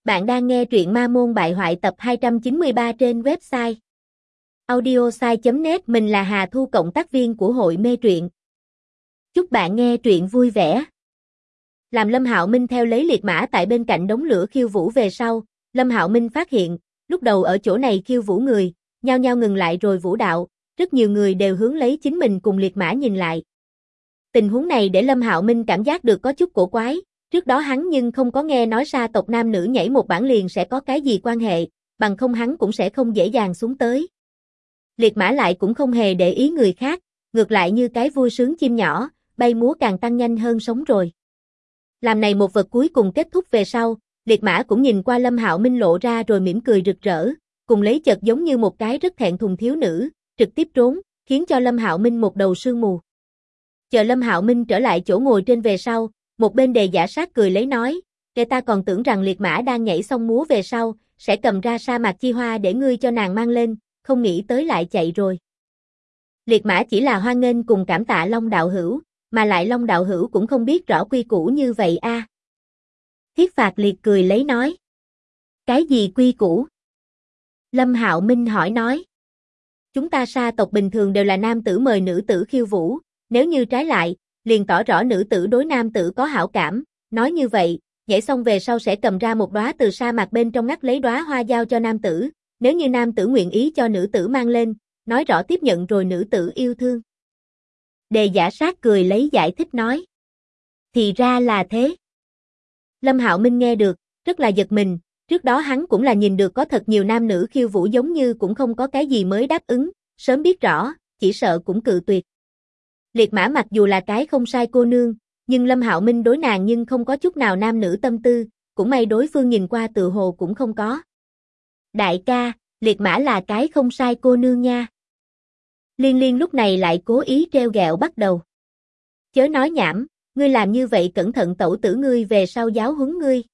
Bạn đang nghe truyện Ma Môn Bại Hoại tập 293 trên website audiosai.net. Mình là Hà Thu, cộng tác viên của hội mê truyện. Chúc bạn nghe truyện vui vẻ. Làm Lâm Hạo Minh theo lấy liệt mã tại bên cạnh đống lửa khiêu vũ về sau, Lâm Hạo Minh phát hiện, lúc đầu ở chỗ này khiêu vũ người, nhao nhao ngừng lại rồi vũ đạo, rất nhiều người đều hướng lấy chính mình cùng liệt mã nhìn lại. Tình huống này để Lâm Hạo Minh cảm giác được có chút cổ quái. Trước đó hắn nhưng không có nghe nói sa tộc nam nữ nhảy một bản liền sẽ có cái gì quan hệ, bằng không hắn cũng sẽ không dễ dàng xuống tới. Liệt mã lại cũng không hề để ý người khác, ngược lại như cái vui sướng chim nhỏ, bay múa càng tăng nhanh hơn sống rồi. Làm này một vật cuối cùng kết thúc về sau, liệt mã cũng nhìn qua Lâm Hạo Minh lộ ra rồi mỉm cười rực rỡ, cùng lấy chợt giống như một cái rất thẹn thùng thiếu nữ, trực tiếp trốn, khiến cho Lâm Hạo Minh một đầu sương mù. Chờ Lâm Hạo Minh trở lại chỗ ngồi trên về sau, một bên Đề Giả Sát cười lấy nói, kẻ ta còn tưởng rằng liệt mã đang nhảy xong múa về sau, sẽ cầm ra sa mạc chi hoa để ngươi cho nàng mang lên, không nghĩ tới lại chạy rồi. Liệt mã chỉ là hoan nghênh cùng cảm tạ Long đạo hữu, mà lại Long đạo hữu cũng không biết rõ quy củ như vậy a. Thiết Phạt Liệt cười lấy nói. Cái gì quy củ? Lâm Hạo Minh hỏi nói. Chúng ta sa tộc bình thường đều là nam tử mời nữ tử khiêu vũ, nếu như trái lại, liền tỏ rõ nữ tử đối nam tử có hảo cảm, nói như vậy, nhảy xong về sau sẽ cầm ra một đóa từ sa mạc bên trong ngắt lấy đóa hoa giao cho nam tử, nếu như nam tử nguyện ý cho nữ tử mang lên, nói rõ tiếp nhận rồi nữ tử yêu thương. Đề Giả Sát cười lấy giải thích nói. Thì ra là thế. Lâm Hạo Minh nghe được, rất là giật mình, trước đó hắn cũng là nhìn được có thật nhiều nam nữ khiêu vũ giống như cũng không có cái gì mới đáp ứng, sớm biết rõ, chỉ sợ cũng cự tuyệt. Liệt mã mặc dù là cái không sai cô nương, nhưng Lâm Hạo Minh đối nàng nhưng không có chút nào nam nữ tâm tư, cũng may đối phương nhìn qua tự hồ cũng không có. Đại ca, liệt mã là cái không sai cô nương nha. Liên Liên lúc này lại cố ý trêu ghẹo bắt đầu. Chớ nói nhảm, ngươi làm như vậy cẩn thận tẩu tử ngươi về sau giáo huấn ngươi.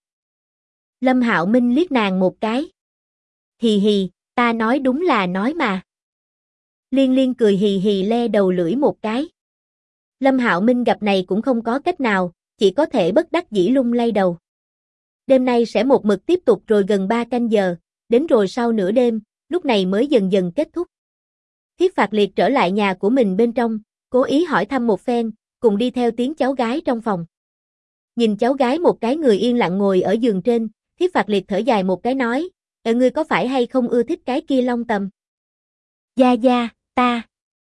Lâm Hạo Minh liếc nàng một cái. Hì hì, ta nói đúng là nói mà. Liên Liên cười hì hì le đầu lưỡi một cái. Lâm Hạo Minh gặp này cũng không có cách nào, chỉ có thể bất đắc dĩ lung lay đầu. Đêm nay sẽ một mực tiếp tục rồi gần 3 canh giờ, đến rồi sau nửa đêm, lúc này mới dần dần kết thúc. Thiết Phạt Liệt trở lại nhà của mình bên trong, cố ý hỏi thăm một phen, cùng đi theo tiếng cháu gái trong phòng. Nhìn cháu gái một cái người yên lặng ngồi ở giường trên, Thiết Phạt Liệt thở dài một cái nói, ngươi có phải hay không ưa thích cái kia Long Tầm? Gia Gia, ta.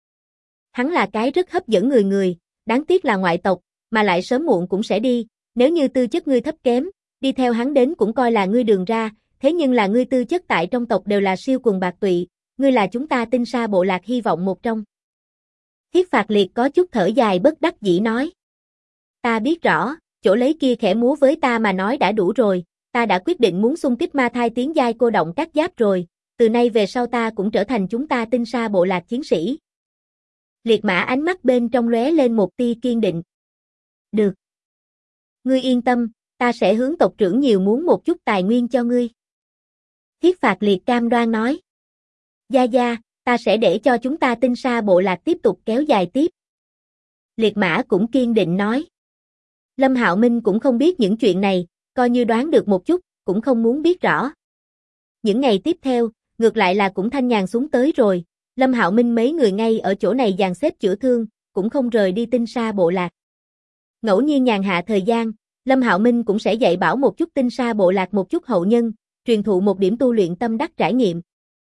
Hắn là cái rất hấp dẫn người, đáng tiếc là ngoại tộc, mà lại sớm muộn cũng sẽ đi, nếu như tư chất ngươi thấp kém, đi theo hắn đến cũng coi là ngươi đường ra, thế nhưng là ngươi tư chất tại trong tộc đều là siêu quần bạc tụy, ngươi là chúng ta Tinh Sa bộ lạc hy vọng một trong. Thiết Phạt Liệt có chút thở dài bất đắc dĩ nói. Ta biết rõ, chỗ lấy kia khẽ múa với ta mà nói đã đủ rồi, ta đã quyết định muốn xung kích ma thai tiến giai cô động các giáp rồi, từ nay về sau ta cũng trở thành chúng ta Tinh Sa bộ lạc chiến sĩ. Liệt mã ánh mắt bên trong lóe lên một tia kiên định. Được. Ngươi yên tâm, ta sẽ hướng tộc trưởng nhiều muốn một chút tài nguyên cho ngươi. Thiết Phạt Liệt cam đoan nói. Gia Gia, ta sẽ để cho chúng ta Tinh Sa bộ lạc tiếp tục kéo dài tiếp. Liệt mã cũng kiên định nói. Lâm Hạo Minh cũng không biết những chuyện này, coi như đoán được một chút, cũng không muốn biết rõ. Những ngày tiếp theo, ngược lại là cũng thanh nhàn xuống tới rồi. Lâm Hạo Minh mấy người ngay ở chỗ này dàn xếp chữa thương, cũng không rời đi Tinh Sa bộ lạc. Ngẫu nhiên nhàn hạ thời gian, Lâm Hạo Minh cũng sẽ dạy bảo một chút Tinh Sa bộ lạc một chút hậu nhân, truyền thụ một điểm tu luyện tâm đắc trải nghiệm.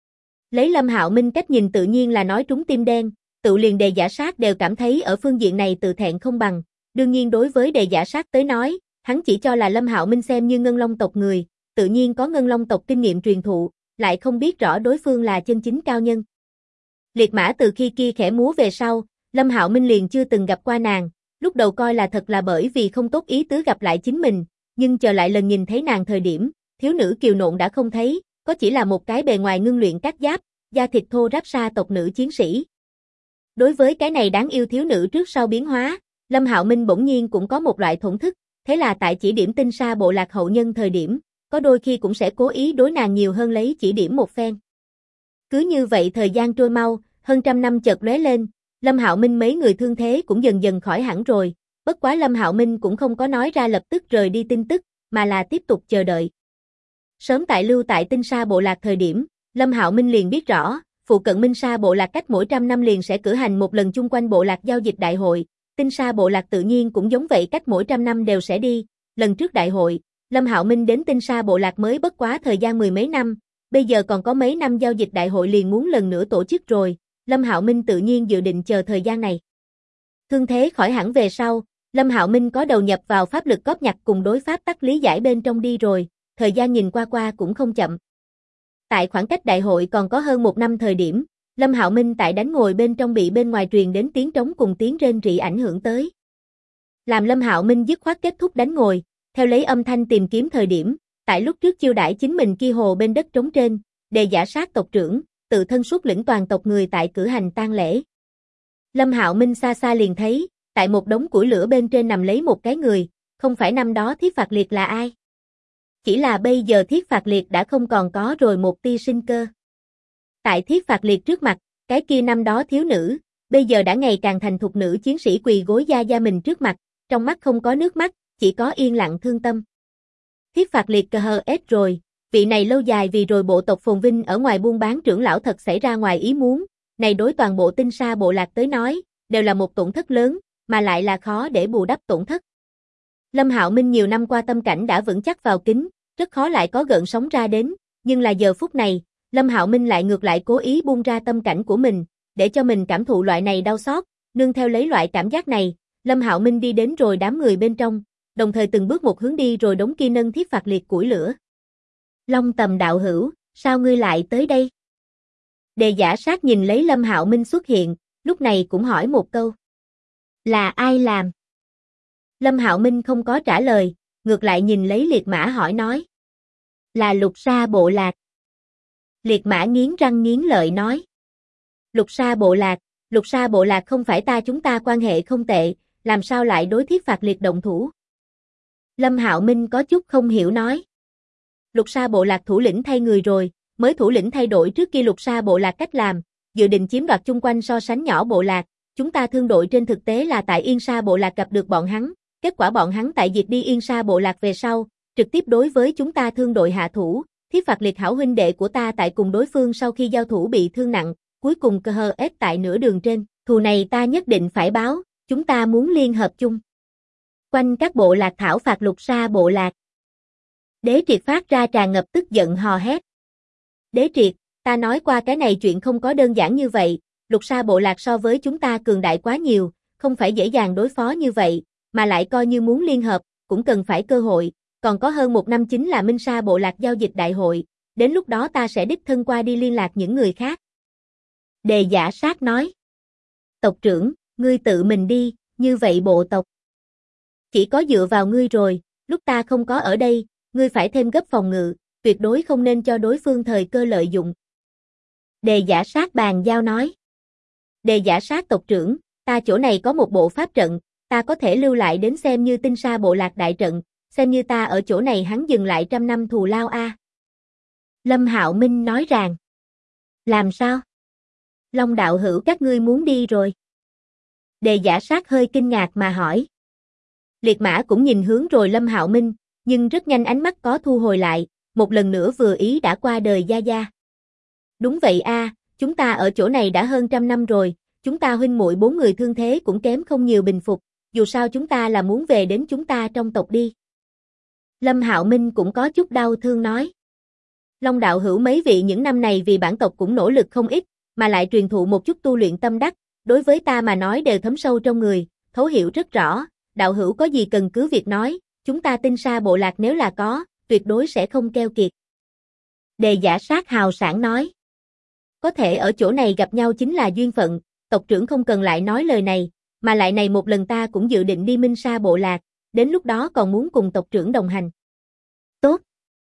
Lấy Lâm Hạo Minh cách nhìn tự nhiên là nói trúng tim đen, tự liền Đề Giả Sát đều cảm thấy ở phương diện này tự thẹn không bằng. Đương nhiên đối với Đề Giả Sát tới nói, hắn chỉ cho là Lâm Hạo Minh xem như Ngân Long tộc người, tự nhiên có Ngân Long tộc kinh nghiệm truyền thụ, lại không biết rõ đối phương là chân chính cao nhân. Liệt mã từ khi kia khẽ múa về sau, Lâm Hạo Minh liền chưa từng gặp qua nàng, lúc đầu coi là thật là bởi vì không tốt ý tứ gặp lại chính mình, nhưng chờ lại lần nhìn thấy nàng thời điểm, thiếu nữ kiều nộn đã không thấy, có chỉ là một cái bề ngoài ngưng luyện cát giáp, da thịt thô ráp sa tộc nữ chiến sĩ. Đối với cái này đáng yêu thiếu nữ trước sau biến hóa, Lâm Hạo Minh bỗng nhiên cũng có một loại thổn thức, thế là tại chỉ điểm Tinh Sa bộ lạc hậu nhân thời điểm, có đôi khi cũng sẽ cố ý đối nàng nhiều hơn lấy chỉ điểm một phen. Cứ như vậy thời gian trôi mau, hơn trăm năm chợt lóe lên, Lâm Hạo Minh mấy người thương thế cũng dần dần khỏi hẳn rồi, bất quá Lâm Hạo Minh cũng không có nói ra lập tức rời đi tin tức, mà là tiếp tục chờ đợi. Sớm tại lưu tại Tinh Sa bộ lạc thời điểm, Lâm Hạo Minh liền biết rõ, phụ cận Minh Sa bộ lạc cách mỗi 100 năm liền sẽ cử hành một lần chung quanh bộ lạc giao dịch đại hội, Tinh Sa bộ lạc tự nhiên cũng giống vậy, cách mỗi 100 năm đều sẽ đi. Lần trước đại hội, Lâm Hạo Minh đến Tinh Sa bộ lạc mới bất quá thời gian 10 mấy năm, bây giờ còn có mấy năm giao dịch đại hội liền muốn lần nữa tổ chức rồi, Lâm Hạo Minh tự nhiên dự định chờ thời gian này. Thương thế khỏi hẳn về sau, Lâm Hạo Minh có đầu nhập vào pháp lực cóp nhặt cùng đối pháp tắc lý giải bên trong đi rồi, thời gian nhìn qua cũng không chậm. Tại khoảng cách đại hội còn có hơn 1 năm thời điểm, Lâm Hạo Minh tại đánh ngồi bên trong bị bên ngoài truyền đến tiếng trống cùng tiếng rên rỉ ảnh hưởng tới. Làm Lâm Hạo Minh dứt khoát kết thúc đánh ngồi, theo lấy âm thanh tìm kiếm thời điểm, tại lúc trước chiêu đãi chính mình kia hồ bên đất trống trên, Đề Giả Sát tộc trưởng, tự thân xuất lĩnh toàn tộc người tại cử hành tang lễ. Lâm Hạo Minh xa xa liền thấy, tại một đống củi lửa bên trên nằm lấy một cái người, không phải năm đó Thiết Phạt Liệt là ai? Chỉ là bây giờ Thiết Phạt Liệt đã không còn có rồi một tia sinh cơ. Tại Thiết Phạt Liệt trước mặt, cái kia năm đó thiếu nữ, bây giờ đã ngày càng thành thục nữ chiến sĩ quỳ gối gia mình trước mặt, trong mắt không có nước mắt, chỉ có yên lặng thương tâm. Thiết Phạt Liệt cờ hờ ết rồi, vị này lâu dài vì rồi bộ tộc phồn vinh ở ngoài buôn bán trưởng lão thật xảy ra ngoài ý muốn, này đối toàn bộ Tinh Sa bộ lạc tới nói, đều là một tổn thất lớn, mà lại là khó để bù đắp tổn thất. Lâm Hạo Minh nhiều năm qua tâm cảnh đã vững chắc vào kính, rất khó lại có gợn sóng ra đến, nhưng là giờ phút này, Lâm Hạo Minh lại ngược lại cố ý buông ra tâm cảnh của mình, để cho mình cảm thụ loại này đau xót, nương theo lấy loại cảm giác này, Lâm Hạo Minh đi đến rồi đám người bên trong, đồng thời từng bước một hướng đi rồi đống kia nâng Thiết Phạt Liệt củi lửa. Long Tầm đạo hữu, sao ngươi lại tới đây? Đề Giả Sát nhìn lấy Lâm Hạo Minh xuất hiện, lúc này cũng hỏi một câu. Là ai làm? Lâm Hạo Minh không có trả lời, ngược lại nhìn lấy Liệt Mã hỏi nói. Là Lục Sa bộ lạc. Liệt Mã nghiến răng nghiến lợi nói. Lục Sa bộ lạc không phải chúng ta quan hệ không tệ, làm sao lại đối Thiết Phạt Liệt động thủ? Lâm Hạo Minh có chút không hiểu nói. Lục Sa bộ lạc thủ lĩnh thay người rồi, mới thủ lĩnh thay đổi trước kia Lục Sa bộ lạc cách làm, dự định chiếm đoạt chung quanh so sánh nhỏ bộ lạc, chúng ta thương đội trên thực tế là tại Yên Sa bộ lạc gặp được bọn hắn, kết quả bọn hắn tại diệt đi Yên Sa bộ lạc về sau, trực tiếp đối với chúng ta thương đội hạ thủ, Thiết Phạt Liệt hảo huynh đệ của ta tại cùng đối phương sau khi giao thủ bị thương nặng, cuối cùng cơ hờ ết tại nửa đường trên, thù này ta nhất định phải báo, chúng ta muốn liên hợp chung. Quanh các bộ lạc thảo phạt Lục Sa bộ lạc. Đế Triệt phát ra tràn ngập tức giận hò hét. Đế Triệt, ta nói qua cái này chuyện không có đơn giản như vậy, Lục Sa bộ lạc so với chúng ta cường đại quá nhiều, không phải dễ dàng đối phó như vậy, mà lại coi như muốn liên hợp, cũng cần phải cơ hội, còn có hơn 1 năm chính là Minh Sa bộ lạc giao dịch đại hội, đến lúc đó ta sẽ đích thân qua đi liên lạc những người khác. Đề Giả Sát nói. Tộc trưởng, ngươi tự mình đi, như vậy bộ tộc. Chỉ có dựa vào ngươi rồi, lúc ta không có ở đây, ngươi phải thêm gấp phòng ngự, tuyệt đối không nên cho đối phương thời cơ lợi dụng. Đề Giả Sát bàn giao nói. Đề Giả Sát tộc trưởng, ta chỗ này có một bộ pháp trận, ta có thể lưu lại đến xem như Tinh Sa bộ lạc đại trận, xem như ta ở chỗ này hắn dừng lại 100 năm thù lao a. Lâm Hạo Minh nói rằng. Làm sao? Long đạo hữu các ngươi muốn đi rồi. Đề Giả Sát hơi kinh ngạc mà hỏi. Liệt Mã cũng nhìn hướng rồi Lâm Hạo Minh, nhưng rất nhanh ánh mắt có thu hồi lại, một lần nữa vừa ý đã qua đời gia gia. Đúng vậy a, chúng ta ở chỗ này đã hơn 100 năm rồi, chúng ta huynh muội 4 người thương thế cũng kém không nhiều bình phục, dù sao chúng ta là muốn về đến chúng ta trong tộc đi. Lâm Hạo Minh cũng có chút đau thương nói. Long đạo hữu mấy vị những năm này vì bản tộc cũng nỗ lực không ít, mà lại truyền thụ một chút tu luyện tâm đắc, đối với ta mà nói đều thấm sâu trong người, thấu hiểu rất rõ, đạo hữu có gì cần cứ việc nói, chúng ta Tinh Sa bộ lạc nếu là có, tuyệt đối sẽ không keo kiệt. Đề Giả Sát hào sảng nói. Có thể ở chỗ này gặp nhau chính là duyên phận, tộc trưởng không cần lại nói lời này, mà lại này một lần ta cũng dự định đi Minh Sa bộ lạc, đến lúc đó còn muốn cùng tộc trưởng đồng hành. Tốt.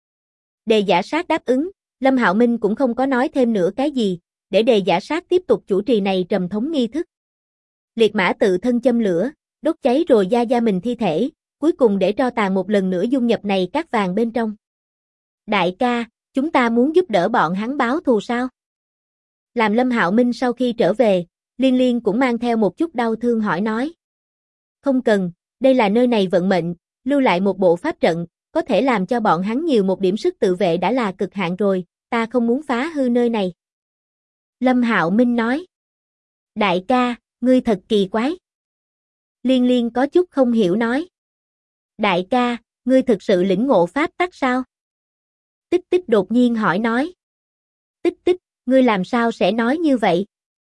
Đề Giả Sát đáp ứng, Lâm Hạo Minh cũng không có nói thêm nữa cái gì, để Đề Giả Sát tiếp tục chủ trì này trầm thống nghi thức. Liệt Mã tự thân châm lửa, đốt cháy rồi gia mình thi thể, cuối cùng để tro tàn một lần nữa dung nhập này cát vàng bên trong. Đại ca, chúng ta muốn giúp đỡ bọn hắn báo thù sao? Làm Lâm Hạo Minh sau khi trở về, Liên Liên cũng mang theo một chút đau thương hỏi nói. Không cần, đây là nơi này vận mệnh, lưu lại một bộ pháp trận, có thể làm cho bọn hắn nhiều một điểm sức tự vệ đã là cực hạn rồi, ta không muốn phá hư nơi này. Lâm Hạo Minh nói. Đại ca, ngươi thật kỳ quái. Liên Liên có chút không hiểu nói. Đại ca, ngươi thực sự lĩnh ngộ pháp tắc sao? Tích Tích đột nhiên hỏi nói. Tích Tích, ngươi làm sao sẽ nói như vậy?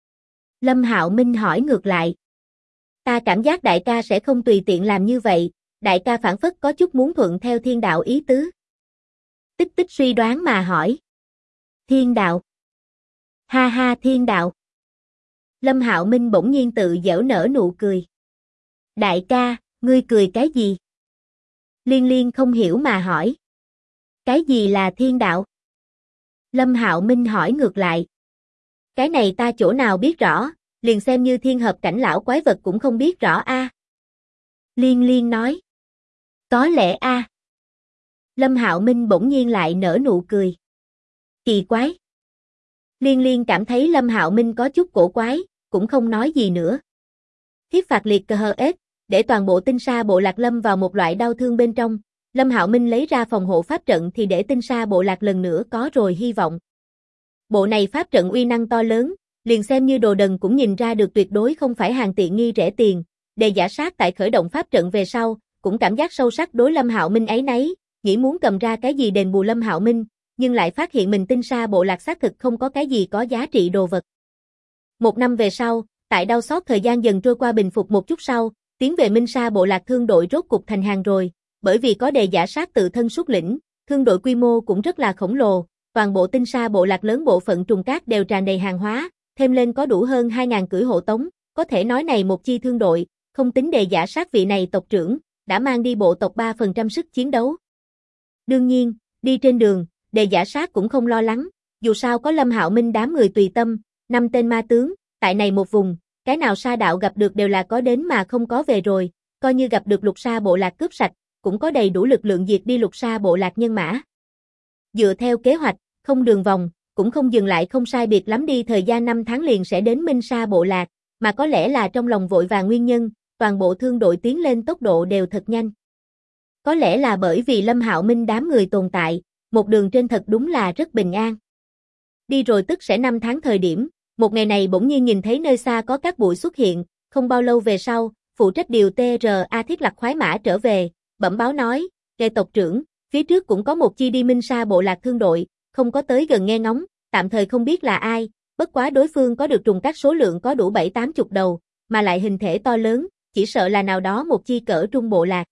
Lâm Hạo Minh hỏi ngược lại. Ta cảm giác đại ca sẽ không tùy tiện làm như vậy, đại ca phản phất có chút muốn thuận theo thiên đạo ý tứ. Tích Tích suy đoán mà hỏi. Thiên đạo? Ha ha, thiên đạo. Lâm Hạo Minh bỗng nhiên tự giễu nở nụ cười. Đại ca, ngươi cười cái gì? Liên Liên không hiểu mà hỏi. Cái gì là thiên đạo? Lâm Hạo Minh hỏi ngược lại. Cái này ta chỗ nào biết rõ, liền xem như thiên hợp cảnh lão quái vật cũng không biết rõ a. Liên Liên nói. Có lẽ a. Lâm Hạo Minh bỗng nhiên lại nở nụ cười. Kỳ quái. Liên Liên cảm thấy Lâm Hạo Minh có chút cổ quái, cũng không nói gì nữa. Thiết phạt liệt cờ hờ ết, để toàn bộ tinh sa bộ lạc lâm vào một loại đau thương bên trong. Lâm Hạo Minh lấy ra phòng hộ pháp trận thì để tinh sa bộ lạc lần nữa có rồi hy vọng. Bộ này pháp trận uy năng to lớn, liền xem như đồ đần cũng nhìn ra được tuyệt đối không phải hàng tiện nghi rẻ tiền. Đề Giả Sát tại khởi động pháp trận về sau, cũng cảm giác sâu sắc đối Lâm Hạo Minh áy náy, nghĩ muốn cầm ra cái gì đền bù Lâm Hạo Minh, nhưng lại phát hiện mình tinh sa bộ lạc xác thực không có cái gì có giá trị đồ vật. Một năm về sau, tại đau xót thời gian dần trôi qua bình phục một chút sau, tiến về Minh Sa bộ lạc thương đội rốt cục thành hàng rồi, bởi vì có Đề Giả Sát tự thân xuất lĩnh, thương đội quy mô cũng rất là khổng lồ, toàn bộ tinh sa bộ lạc lớn bộ phận trùng cát đều tràn đầy hàng hóa, thêm lên có đủ hơn 2.000 cưỡi hộ tống, có thể nói này một chi thương đội, không tính Đề Giả Sát vị này tộc trưởng, đã mang đi bộ tộc 3% sức chiến đấu. Đương nhiên, đi trên đường, Đề Giả Sát cũng không lo lắng, dù sao có Lâm Hạo Minh đám người tùy tâm, 5 tên ma tướng, tại này một vùng, cái nào sa đạo gặp được đều là có đến mà không có về rồi, coi như gặp được lục sa bộ lạc cướp sạch, cũng có đầy đủ lực lượng diệt đi lục sa bộ lạc nhân mã. Dựa theo kế hoạch, không đường vòng, cũng không dừng lại không sai biệt lắm đi thời gian 5 tháng liền sẽ đến Minh Sa bộ lạc, mà có lẽ là trong lòng vội vàng nguyên nhân, toàn bộ thương đội tiến lên tốc độ đều thật nhanh. Có lẽ là bởi vì Lâm Hạo Minh đám người tồn tại, một đường trên thật đúng là rất bình an. Đi rồi tức sẽ 5 tháng thời điểm, một ngày này bỗng nhiên nhìn thấy nơi xa có các bụi xuất hiện, không bao lâu về sau, phụ trách điều TRA Thiết Lập khoái mã trở về, bẩm báo nói, "Nghe tộc trưởng, phía trước cũng có một chi đi Minh Sa bộ lạc thương đội, không có tới gần nghe ngóng, tạm thời không biết là ai, bất quá đối phương có được trùng các số lượng có đủ 7-80 đầu, mà lại hình thể to lớn, chỉ sợ là nào đó một chi cỡ trung bộ lạc.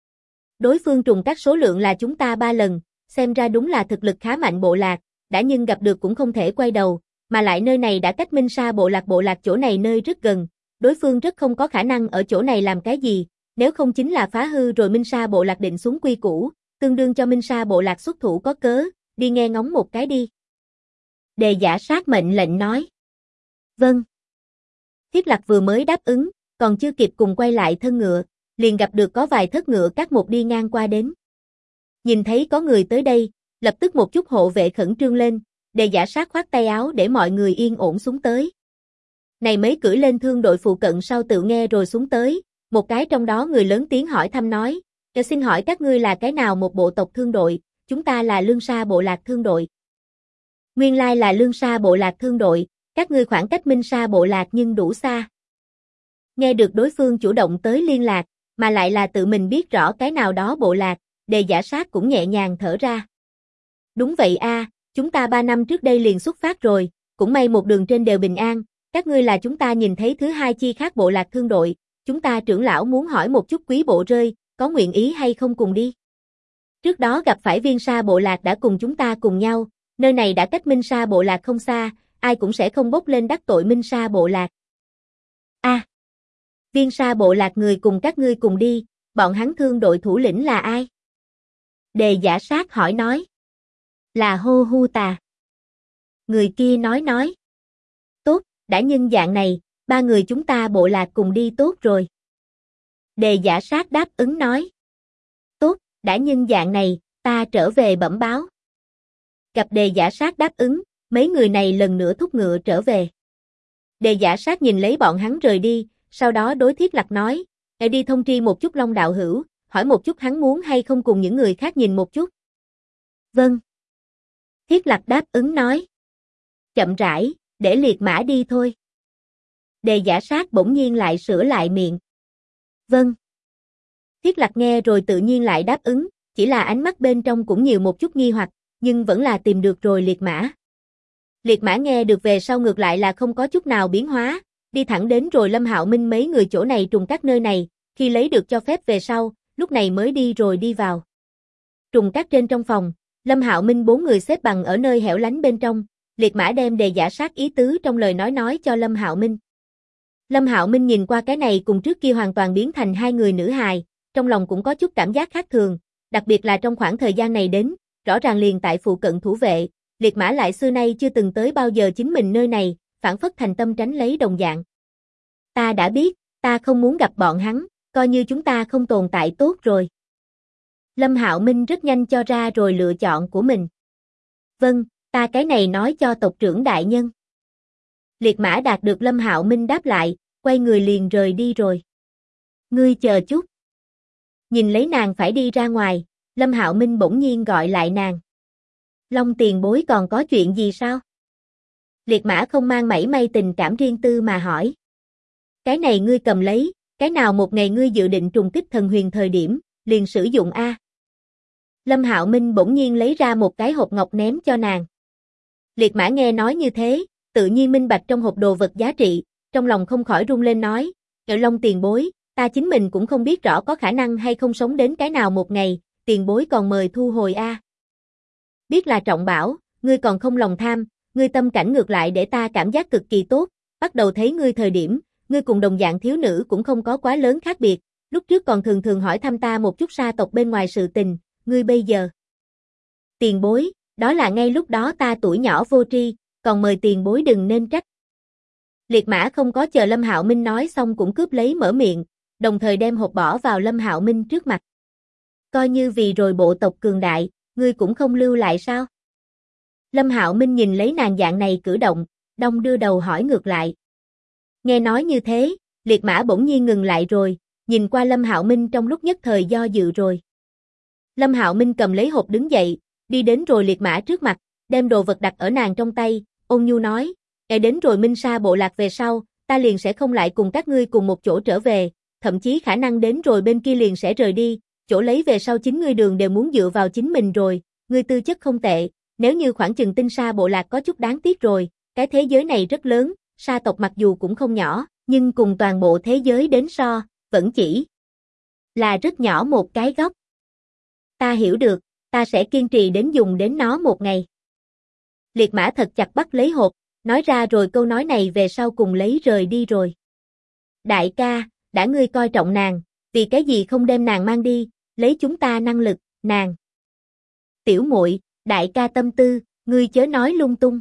Đối phương trùng các số lượng là chúng ta 3 lần, xem ra đúng là thực lực khá mạnh bộ lạc, đã nhưng gặp được cũng không thể quay đầu, mà lại nơi này đã cách Minh Sa bộ lạc chỗ này nơi rất gần, đối phương rất không có khả năng ở chỗ này làm cái gì, nếu không chính là phá hư rồi Minh Sa bộ lạc định xuống quy củ, tương đương cho Minh Sa bộ lạc xuất thủ có cớ, đi nghe ngóng một cái đi." Đề Giả Sát mệnh lệnh nói. Vâng. Thiết Lập vừa mới đáp ứng, còn chưa kịp cùng quay lại thân ngựa, liền gặp được có vài thất ngựa các một đi ngang qua đến. Nhìn thấy có người tới đây, lập tức một chút hộ vệ khẩn trương lên, Đề Giả Sát khoát tay áo để mọi người yên ổn xuống tới. Này mấy cưỡi lên thương đội phụ cận sau tự nghe rồi xuống tới, một cái trong đó người lớn tiếng hỏi thăm nói, "Xin hỏi các ngươi là cái nào một bộ tộc thương đội, chúng ta là Lương Sa bộ lạc thương đội." Nguyên lai là Lương Sa bộ lạc thương đội, các ngươi khoảng cách Minh Sa bộ lạc nhưng đủ xa. Nghe được đối phương chủ động tới liên lạc, mà lại là tự mình biết rõ cái nào đó bộ lạc, Đề Giả Sát cũng nhẹ nhàng thở ra. Đúng vậy a, chúng ta 3 năm trước đây liền xuất phát rồi, cũng may một đường trên đều bình an, các ngươi là chúng ta nhìn thấy thứ hai chi khác bộ lạc thương đội, chúng ta trưởng lão muốn hỏi một chút quý bộ rơi, có nguyện ý hay không cùng đi. Trước đó gặp phải Viên Sa bộ lạc đã cùng chúng ta cùng nhau, nơi này đã cách Minh Sa bộ lạc không xa, ai cũng sẽ không bốc lên đắc tội Minh Sa bộ lạc. A, Viên Sa bộ lạc người cùng các ngươi cùng đi, bọn hắn thương đội thủ lĩnh là ai? Đề Giả Sát hỏi nói. Là Hô Hu Tà. Người kia nói. Tốt, đã nhân dạng này, 3 người chúng ta bộ lạc cùng đi tốt rồi. Đề Giả Sát đáp ứng nói. Tốt, đã nhân dạng này, ta trở về bẩm báo. Gặp Đề Giả Sát đáp ứng, mấy người này lần nữa thúc ngựa trở về. Đề Giả Sát nhìn lấy bọn hắn rời đi, sau đó đối Thiết Lập nói, đi thông tri một chút Long đạo hữu, hỏi một chút hắn muốn hay không cùng những người khác nhìn một chút. Vâng. Thiết Lập đáp ứng nói. Chậm rãi, để liệt mã đi thôi. Đề Giả Sát bỗng nhiên lại sửa lại miệng. Vâng. Thiết Lập nghe rồi tự nhiên lại đáp ứng, chỉ là ánh mắt bên trong cũng nhiều một chút nghi hoặc, nhưng vẫn là tìm được rồi liệt mã. Liệt mã nghe được về sau ngược lại là không có chút nào biến hóa, đi thẳng đến rồi Lâm Hạo Minh mấy người chỗ này trùng các nơi này, khi lấy được cho phép về sau, lúc này mới đi rồi đi vào. Trùng các trên trong phòng, Lâm Hạo Minh 4 người xếp bằng ở nơi hẻo lánh bên trong, liệt mã đem Đề Giả Sát ý tứ trong lời nói cho Lâm Hạo Minh. Lâm Hạo Minh nhìn qua cái này cùng trước kia hoàn toàn biến thành hai người nữ hài, trong lòng cũng có chút cảm giác khác thường, đặc biệt là trong khoảng thời gian này đến, rõ ràng liền tại phụ cận thủ vệ, liệt mã lại xưa nay chưa từng tới bao giờ chính mình nơi này, phản phất thành tâm tránh lấy đồng dạng. Ta đã biết, ta không muốn gặp bọn hắn, coi như chúng ta không tồn tại tốt rồi. Lâm Hạo Minh rất nhanh cho ra rồi lựa chọn của mình. Vâng, ta cái này nói cho tộc trưởng đại nhân. Liệt mã đạt được Lâm Hạo Minh đáp lại, quay người liền rời đi rồi. Ngươi chờ chút. Nhìn lấy nàng phải đi ra ngoài, Lâm Hạo Minh bỗng nhiên gọi lại nàng. Long tiền bối còn có chuyện gì sao? Liệt mã không mang mảy may tình cảm riêng tư mà hỏi. Cái này ngươi cầm lấy, cái nào một ngày ngươi dự định trùng kích thần huyền thời điểm, liền sử dụng a. Lâm Hạo Minh bỗng nhiên lấy ra một cái hộp ngọc ném cho nàng. Liệt mã nghe nói như thế, tự nhiên minh bạch trong hộp đồ vật giá trị, trong lòng không khỏi run lên nói, Long tiền bối, ta chính mình cũng không biết rõ có khả năng hay không sống đến cái nào một ngày, tiền bối còn mời thu hồi a. Biết là trọng bảo, ngươi còn không lòng tham, ngươi tâm cảnh ngược lại để ta cảm giác cực kỳ tốt, bắt đầu thấy ngươi thời điểm, ngươi cùng đồng dạng thiếu nữ cũng không có quá lớn khác biệt, lúc trước còn thường thường hỏi thăm ta một chút sa tộc bên ngoài sự tình, ngươi bây giờ. Tiền bối, đó là ngay lúc đó ta tuổi nhỏ vô tri, còn mời tiền bối đừng nên trách. Liệt mã không có chờ Lâm Hạo Minh nói xong cũng cướp lấy mở miệng, đồng thời đem hộp bỏ vào Lâm Hạo Minh trước mặt. Coi như vì rồi bộ tộc cường đại, ngươi cũng không lưu lại sao? Lâm Hạo Minh nhìn lấy nàng dạng này cử động, đong đưa đầu hỏi ngược lại. Nghe nói như thế, liệt mã bỗng nhiên ngừng lại rồi, nhìn qua Lâm Hạo Minh trong lúc nhất thời do dự rồi. Lâm Hạo Minh cầm lấy hộp đứng dậy, đi đến rồi liệt mã trước mặt, đem đồ vật đặt ở nàng trong tay, ôn nhu nói, đến rồi Minh Sa bộ lạc về sau, ta liền sẽ không lại cùng các ngươi cùng một chỗ trở về, thậm chí khả năng đến rồi bên kia liền sẽ rời đi, chỗ lấy về sau chính ngươi đường đều muốn dựa vào chính mình rồi, ngươi tư chất không tệ, nếu như khoảng chừng Tinh Sa bộ lạc có chút đáng tiếc rồi, cái thế giới này rất lớn, sa tộc mặc dù cũng không nhỏ, nhưng cùng toàn bộ thế giới đến so, vẫn chỉ là rất nhỏ một cái góc. Ta hiểu được, ta sẽ kiên trì đến dùng đến nó một ngày. Liệt mã thật chặt bắt lấy hộp, nói ra rồi câu nói này về sau cùng lấy rời đi rồi. Đại ca, đã ngươi coi trọng nàng, vì cái gì không đem nàng mang đi, lấy chúng ta năng lực, nàng. Tiểu muội, đại ca tâm tư, ngươi chớ nói lung tung.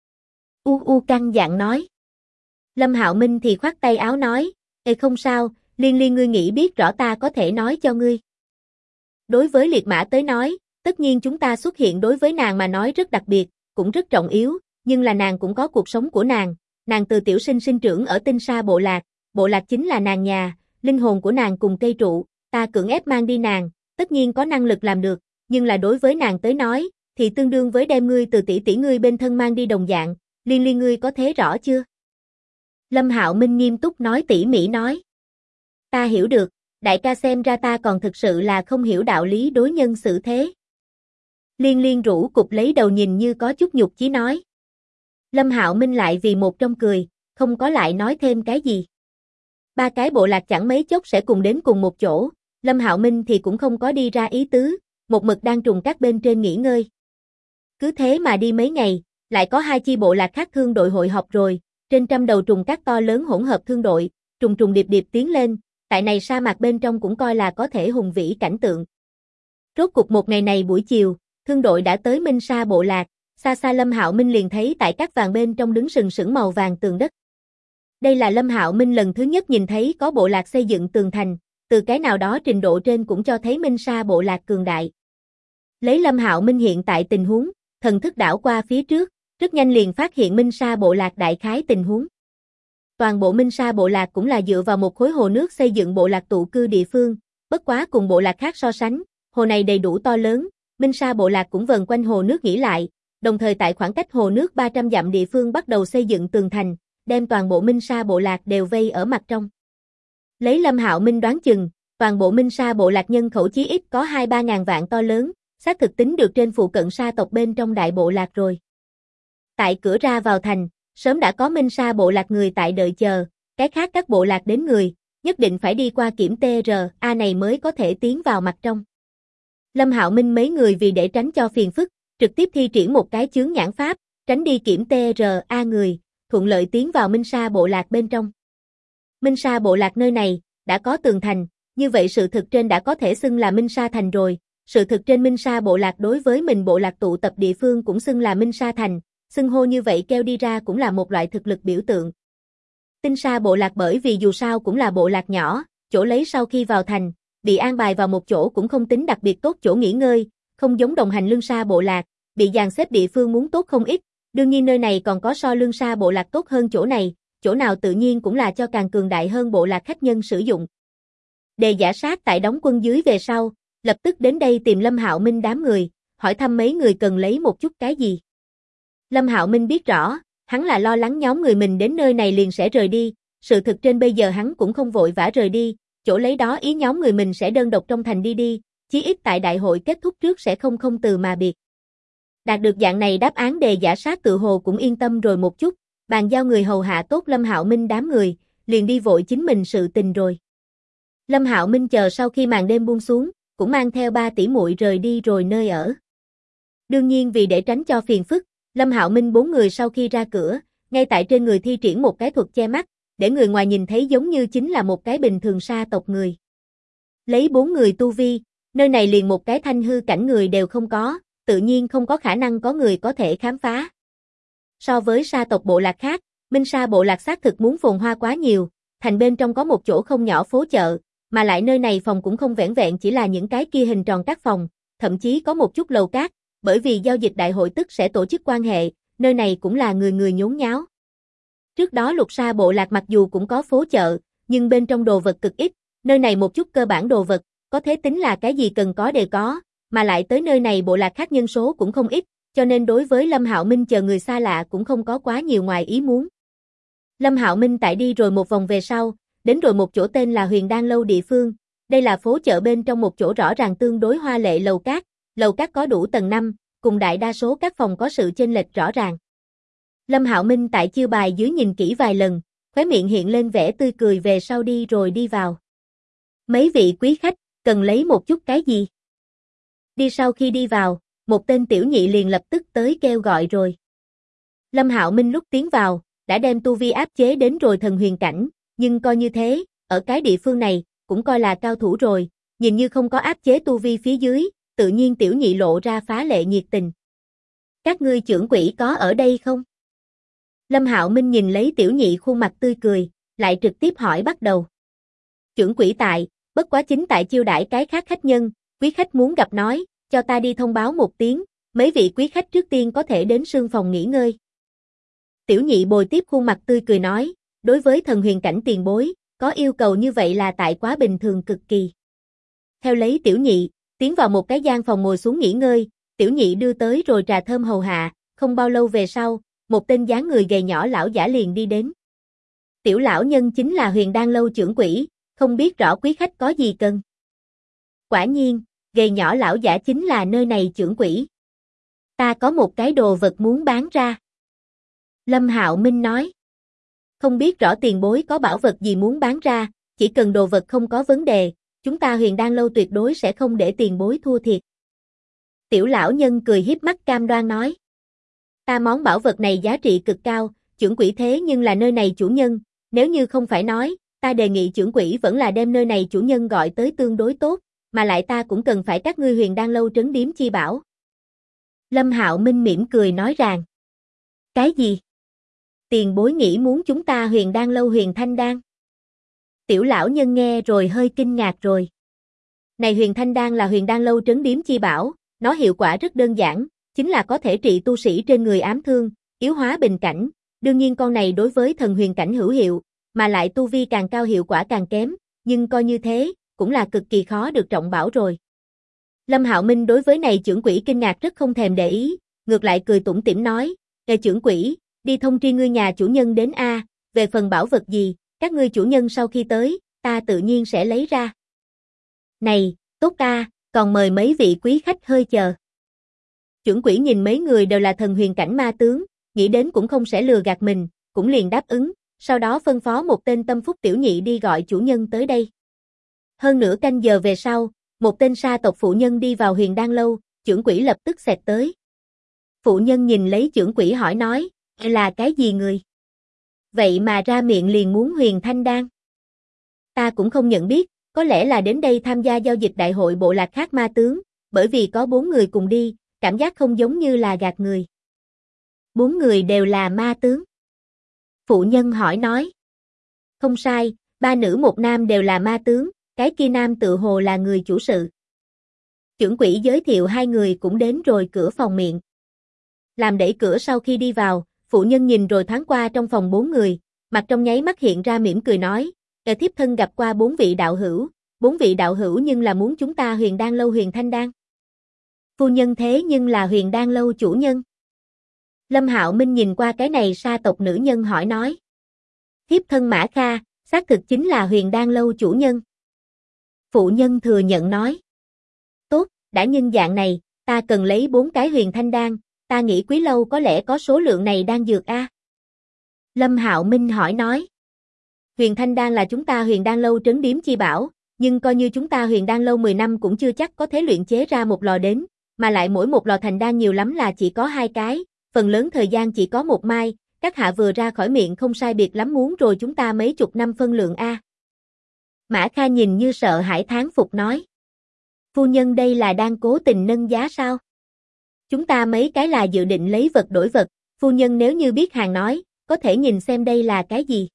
Căng dặn nói. Lâm Hạo Minh thì khoát tay áo nói, không sao, Liên Liên ngươi nghĩ biết rõ ta có thể nói cho ngươi. Đối với liệt mã tới nói, tất nhiên chúng ta xuất hiện đối với nàng mà nói rất đặc biệt, cũng rất trọng yếu, nhưng là nàng cũng có cuộc sống của nàng từ tiểu sinh sinh trưởng ở Tinh Sa bộ lạc chính là nàng nhà, linh hồn của nàng cùng cây trụ, ta cưỡng ép mang đi nàng, tất nhiên có năng lực làm được, nhưng là đối với nàng tới nói, thì tương đương với đem ngươi từ tỷ tỷ ngươi bên thân mang đi đồng dạng, Liên Liên ngươi có thế rõ chưa? Lâm Hạo Minh nghiêm túc nói tỉ mỉ nói. Ta hiểu được, đại ca xem ra ta còn thực sự là không hiểu đạo lý đối nhân xử thế. Liên Liên rũ cục lấy đầu nhìn như có chút nhục chí nói. Lâm Hạo Minh lại vì một trong cười, không có lại nói thêm cái gì. Ba cái bộ lạc chẳng mấy chốc sẽ cùng đến cùng một chỗ, Lâm Hạo Minh thì cũng không có đi ra ý tứ, một mực đang trùng các bên trên nghỉ ngơi. Cứ thế mà đi mấy ngày, lại có hai chi bộ lạc khác thương đội hội họp rồi, trên trăm đầu trùng các to lớn hỗn hợp thương đội, trùng trùng điệp điệp tiến lên, tại này sa mạc bên trong cũng coi là có thể hùng vĩ cảnh tượng. Rốt cục một ngày này buổi chiều, thương đội đã tới Minh Sa bộ lạc, xa xa Lâm Hạo Minh liền thấy tại các vàng bên trong đứng sừng sững màu vàng tường đất. Đây là Lâm Hạo Minh lần thứ nhất nhìn thấy có bộ lạc xây dựng tường thành, từ cái nào đó trình độ trên cũng cho thấy Minh Sa bộ lạc cường đại. Lấy Lâm Hạo Minh hiện tại tình huống, thần thức đảo qua phía trước, rất nhanh liền phát hiện Minh Sa bộ lạc đại khái tình huống. Toàn bộ Minh Sa bộ lạc cũng là dựa vào một khối hồ nước xây dựng bộ lạc tụ cư địa phương, bất quá cùng bộ lạc khác so sánh, hồ này đầy đủ to lớn, Minh Sa bộ lạc cũng vần quanh hồ nước nghỉ lại, đồng thời tại khoảng cách hồ nước 300 dặm địa phương bắt đầu xây dựng tường thành, đem toàn bộ Minh Sa bộ lạc đều vây ở mặt trong. Lấy Lâm Hạo Minh đoán chừng, toàn bộ Minh Sa bộ lạc nhân khẩu chí ít có 2-3 ngàn vạn to lớn, xác thực tính được trên phụ cận sa tộc bên trong đại bộ lạc rồi. Tại cửa ra vào thành, sớm đã có Minh Sa bộ lạc người tại đợi chờ, cái khác các bộ lạc đến người, nhất định phải đi qua kiểm TRA này mới có thể tiến vào mặt trong. Lâm Hạo Minh mấy người vì để tránh cho phiền phức, trực tiếp thi triển một cái chướng nhãn pháp, tránh đi kiểm TRA người, thuận lợi tiến vào Minh Sa bộ lạc bên trong. Minh Sa bộ lạc nơi này, đã có tường thành, như vậy sự thực trên đã có thể xưng là Minh Sa thành rồi, sự thực trên Minh Sa bộ lạc đối với mình bộ lạc tụ tập địa phương cũng xưng là Minh Sa thành, xưng hô như vậy kêu đi ra cũng là một loại thực lực biểu tượng. Tinh Sa bộ lạc bởi vì dù sao cũng là bộ lạc nhỏ, chỗ lấy sau khi vào thành, bị an bài vào một chỗ cũng không tính đặc biệt tốt chỗ nghỉ ngơi, không giống đồng hành Lương Sa bộ lạc, bị dàn xếp địa phương muốn tốt không ít, đương nhiên nơi này còn có so Lương Sa bộ lạc tốt hơn chỗ này, chỗ nào tự nhiên cũng là cho càng cường đại hơn bộ lạc khách nhân sử dụng. Đề Giả Sát tại đóng quân dưới về sau, lập tức đến đây tìm Lâm Hạo Minh đám người, hỏi thăm mấy người cần lấy một chút cái gì. Lâm Hạo Minh biết rõ, hắn là lo lắng nhóm người mình đến nơi này liền sẽ rời đi, sự thực trên bây giờ hắn cũng không vội vã rời đi, chỗ lấy đó ý nhóm người mình sẽ đơn độc trong thành đi, chí ít tại đại hội kết thúc trước sẽ không từ mà biệt. Đạt được dạng này đáp án Đề Giả Sát tự hồ cũng yên tâm rồi một chút, bàn giao người hầu hạ tốt Lâm Hạo Minh đám người, liền đi vội chính mình sự tình rồi. Lâm Hạo Minh chờ sau khi màn đêm buông xuống, cũng mang theo 3 tỷ muội rời đi rồi nơi ở. Đương nhiên vì để tránh cho phiền phức, Lâm Hạo Minh 4 người sau khi ra cửa, ngay tại trên người thi triển một cái thuật che mắt, để người ngoài nhìn thấy giống như chính là một cái bình thường sa tộc người. Lấy 4 người tu vi, nơi này liền một cái thanh hư cảnh người đều không có, tự nhiên không có khả năng có người có thể khám phá. So với sa tộc bộ lạc khác, Minh Sa bộ lạc xác thực muốn phồn hoa quá nhiều, thành bên trong có một chỗ không nhỏ phố chợ, mà lại nơi này phòng cũng không vẻn vẹn chỉ là những cái kia hình tròn các phòng, thậm chí có một chút lầu cát, bởi vì giao dịch đại hội tức sẽ tổ chức quan hệ, nơi này cũng là người người nhốn nháo. Trước đó Lục Sa bộ lạc mặc dù cũng có phố chợ, nhưng bên trong đồ vật cực ít, nơi này một chút cơ bản đồ vật, có thể tính là cái gì cần có đều có, mà lại tới nơi này bộ lạc khác nhân số cũng không ít, cho nên đối với Lâm Hạo Minh chờ người xa lạ cũng không có quá nhiều ngoài ý muốn. Lâm Hạo Minh tại đi rồi một vòng về sau, đến rồi một chỗ tên là Huyền Đan Lâu địa phương, đây là phố chợ bên trong một chỗ rõ ràng tương đối hoa lệ lầu cát có đủ tầng 5, cùng đại đa số các phòng có sự chênh lệch rõ ràng. Lâm Hạo Minh tại chiêu bài dưới nhìn kỹ vài lần, khóe miệng hiện lên vẻ tươi cười về sau đi rồi đi vào. Mấy vị quý khách, cần lấy một chút cái gì? Đi sau khi đi vào, một tên tiểu nhị liền lập tức tới kêu gọi rồi. Lâm Hạo Minh lúc tiến vào, đã đem tu vi áp chế đến rồi thần huyền cảnh, nhưng coi như thế, ở cái địa phương này, cũng coi là cao thủ rồi, nhìn như không có áp chế tu vi phía dưới, tự nhiên tiểu nhị lộ ra phá lệ nhiệt tình. Các ngươi trưởng quỹ có ở đây không? Lâm Hạo Minh nhìn lấy tiểu nhị khuôn mặt tươi cười, lại trực tiếp hỏi bắt đầu. Trưởng quỹ tại, bất quá chính tại chiêu đãi cái khác khách nhân, quý khách muốn gặp nói, cho ta đi thông báo một tiếng, mấy vị quý khách trước tiên có thể đến sương phòng nghỉ ngơi. Tiểu nhị bồi tiếp khuôn mặt tươi cười nói, đối với thần huyền cảnh tiền bối, có yêu cầu như vậy là tại quá bình thường cực kỳ. Theo lấy tiểu nhị, tiến vào một cái gian phòng ngồi xuống nghỉ ngơi, tiểu nhị đưa tới rồi trà thơm hầu hạ, không bao lâu về sau, một tên dáng người gầy nhỏ lão giả liền đi đến. Tiểu lão nhân chính là Huyền Đan Lâu trưởng quỹ, không biết rõ quý khách có gì cần. Quả nhiên, gầy nhỏ lão giả chính là nơi này trưởng quỹ. Ta có một cái đồ vật muốn bán ra. Lâm Hạo Minh nói. Không biết rõ tiền bối có bảo vật gì muốn bán ra, chỉ cần đồ vật không có vấn đề, chúng ta Huyền Đan Lâu tuyệt đối sẽ không để tiền bối thua thiệt. Tiểu lão nhân cười hiếp mắt cam đoan nói. Ta món bảo vật này giá trị cực cao, trưởng quỹ thế nhưng là nơi này chủ nhân, nếu như không phải nói, ta đề nghị trưởng quỹ vẫn là đem nơi này chủ nhân gọi tới tương đối tốt, mà lại ta cũng cần phải các ngươi Huyền Đan Lâu trấn điếm chi bảo. Lâm Hạo Minh mỉm cười nói rằng. Cái gì? Tiền bối nghĩ muốn chúng ta Huyền Đan Lâu Huyền Thanh Đan? Tiểu lão nhân nghe rồi hơi kinh ngạc rồi. Này Huyền Thanh Đan là Huyền Đan Lâu trấn điếm chi bảo, nó hiệu quả rất đơn giản, chính là có thể trị tu sĩ trên người ám thương, yếu hóa bình cảnh, đương nhiên con này đối với thần huyền cảnh hữu hiệu, mà lại tu vi càng cao hiệu quả càng kém, nhưng coi như thế, cũng là cực kỳ khó được trọng bảo rồi. Lâm Hạo Minh đối với này chưởng quỷ kinh ngạc rất không thèm để ý, ngược lại cười tủm tỉm nói, chưởng quỷ, đi thông tri ngươi nhà chủ nhân đến a, về phần bảo vật gì, các ngươi chủ nhân sau khi tới, ta tự nhiên sẽ lấy ra. Này, tốt a, còn mời mấy vị quý khách hơi chờ. Chưởng quỷ nhìn mấy người đều là thần huyền cảnh ma tướng, nghĩ đến cũng không sẽ lừa gạt mình, cũng liền đáp ứng, sau đó phân phó một tên tâm phúc tiểu nhị đi gọi chủ nhân tới đây. Hơn nửa canh giờ về sau, một tên sa tộc phụ nhân đi vào Huyền Đan lâu, chưởng quỷ lập tức xẹt tới. Phụ nhân nhìn lấy chưởng quỷ hỏi nói, là cái gì người? Vậy mà ra miệng liền muốn Huyền Thanh Đan. Ta cũng không nhận biết, có lẽ là đến đây tham gia giao dịch đại hội bộ lạc khác ma tướng, bởi vì có 4 người cùng đi, cảm giác không giống như là gạt người. 4 người đều là ma tướng. Phụ nhân hỏi nói. Không sai, 3 nữ 1 nam đều là ma tướng, cái kia nam tự hồ là người chủ sự. Chưởng quỷ giới thiệu 2 người cũng đến rồi cửa phòng miệng. Làm đẩy cửa sau khi đi vào, phụ nhân nhìn rồi thoáng qua trong phòng 4 người, mặt trong nháy mắt hiện ra mỉm cười nói, thiếp thân gặp qua 4 vị đạo hữu, 4 vị đạo hữu nhưng là muốn chúng ta Huyền Đan lâu Huyền Thanh Đan. Phu nhân thế nhưng là Huyền Đan lâu chủ nhân. Lâm Hạo Minh nhìn qua cái này sa tộc nữ nhân hỏi nói. Thiếp thân Mã Kha, xác thực chính là Huyền Đan lâu chủ nhân. Phụ nhân thừa nhận nói. Tốt, đã nhân dạng này, ta cần lấy 4 cái Huyền Thanh Đan, ta nghĩ quý lâu có lẽ có số lượng này đang dược a. Lâm Hạo Minh hỏi nói. Huyền Thanh Đan là chúng ta Huyền Đan lâu trấn điếm chi bảo, nhưng coi như chúng ta Huyền Đan lâu 10 năm cũng chưa chắc có thể luyện chế ra một lò đến, mà lại mỗi một lò thành đan nhiều lắm là chỉ có 2 cái, phần lớn thời gian chỉ có 1 mai, các hạ vừa ra khỏi miệng không sai biệt lắm muốn rồi chúng ta mấy chục năm phân lượng a. Mã Kha nhìn như sợ hãi thán phục nói. Phu nhân đây là đang cố tình nâng giá sao? Chúng ta mấy cái là dự định lấy vật đổi vật, phu nhân nếu như biết hàng nói, có thể nhìn xem đây là cái gì.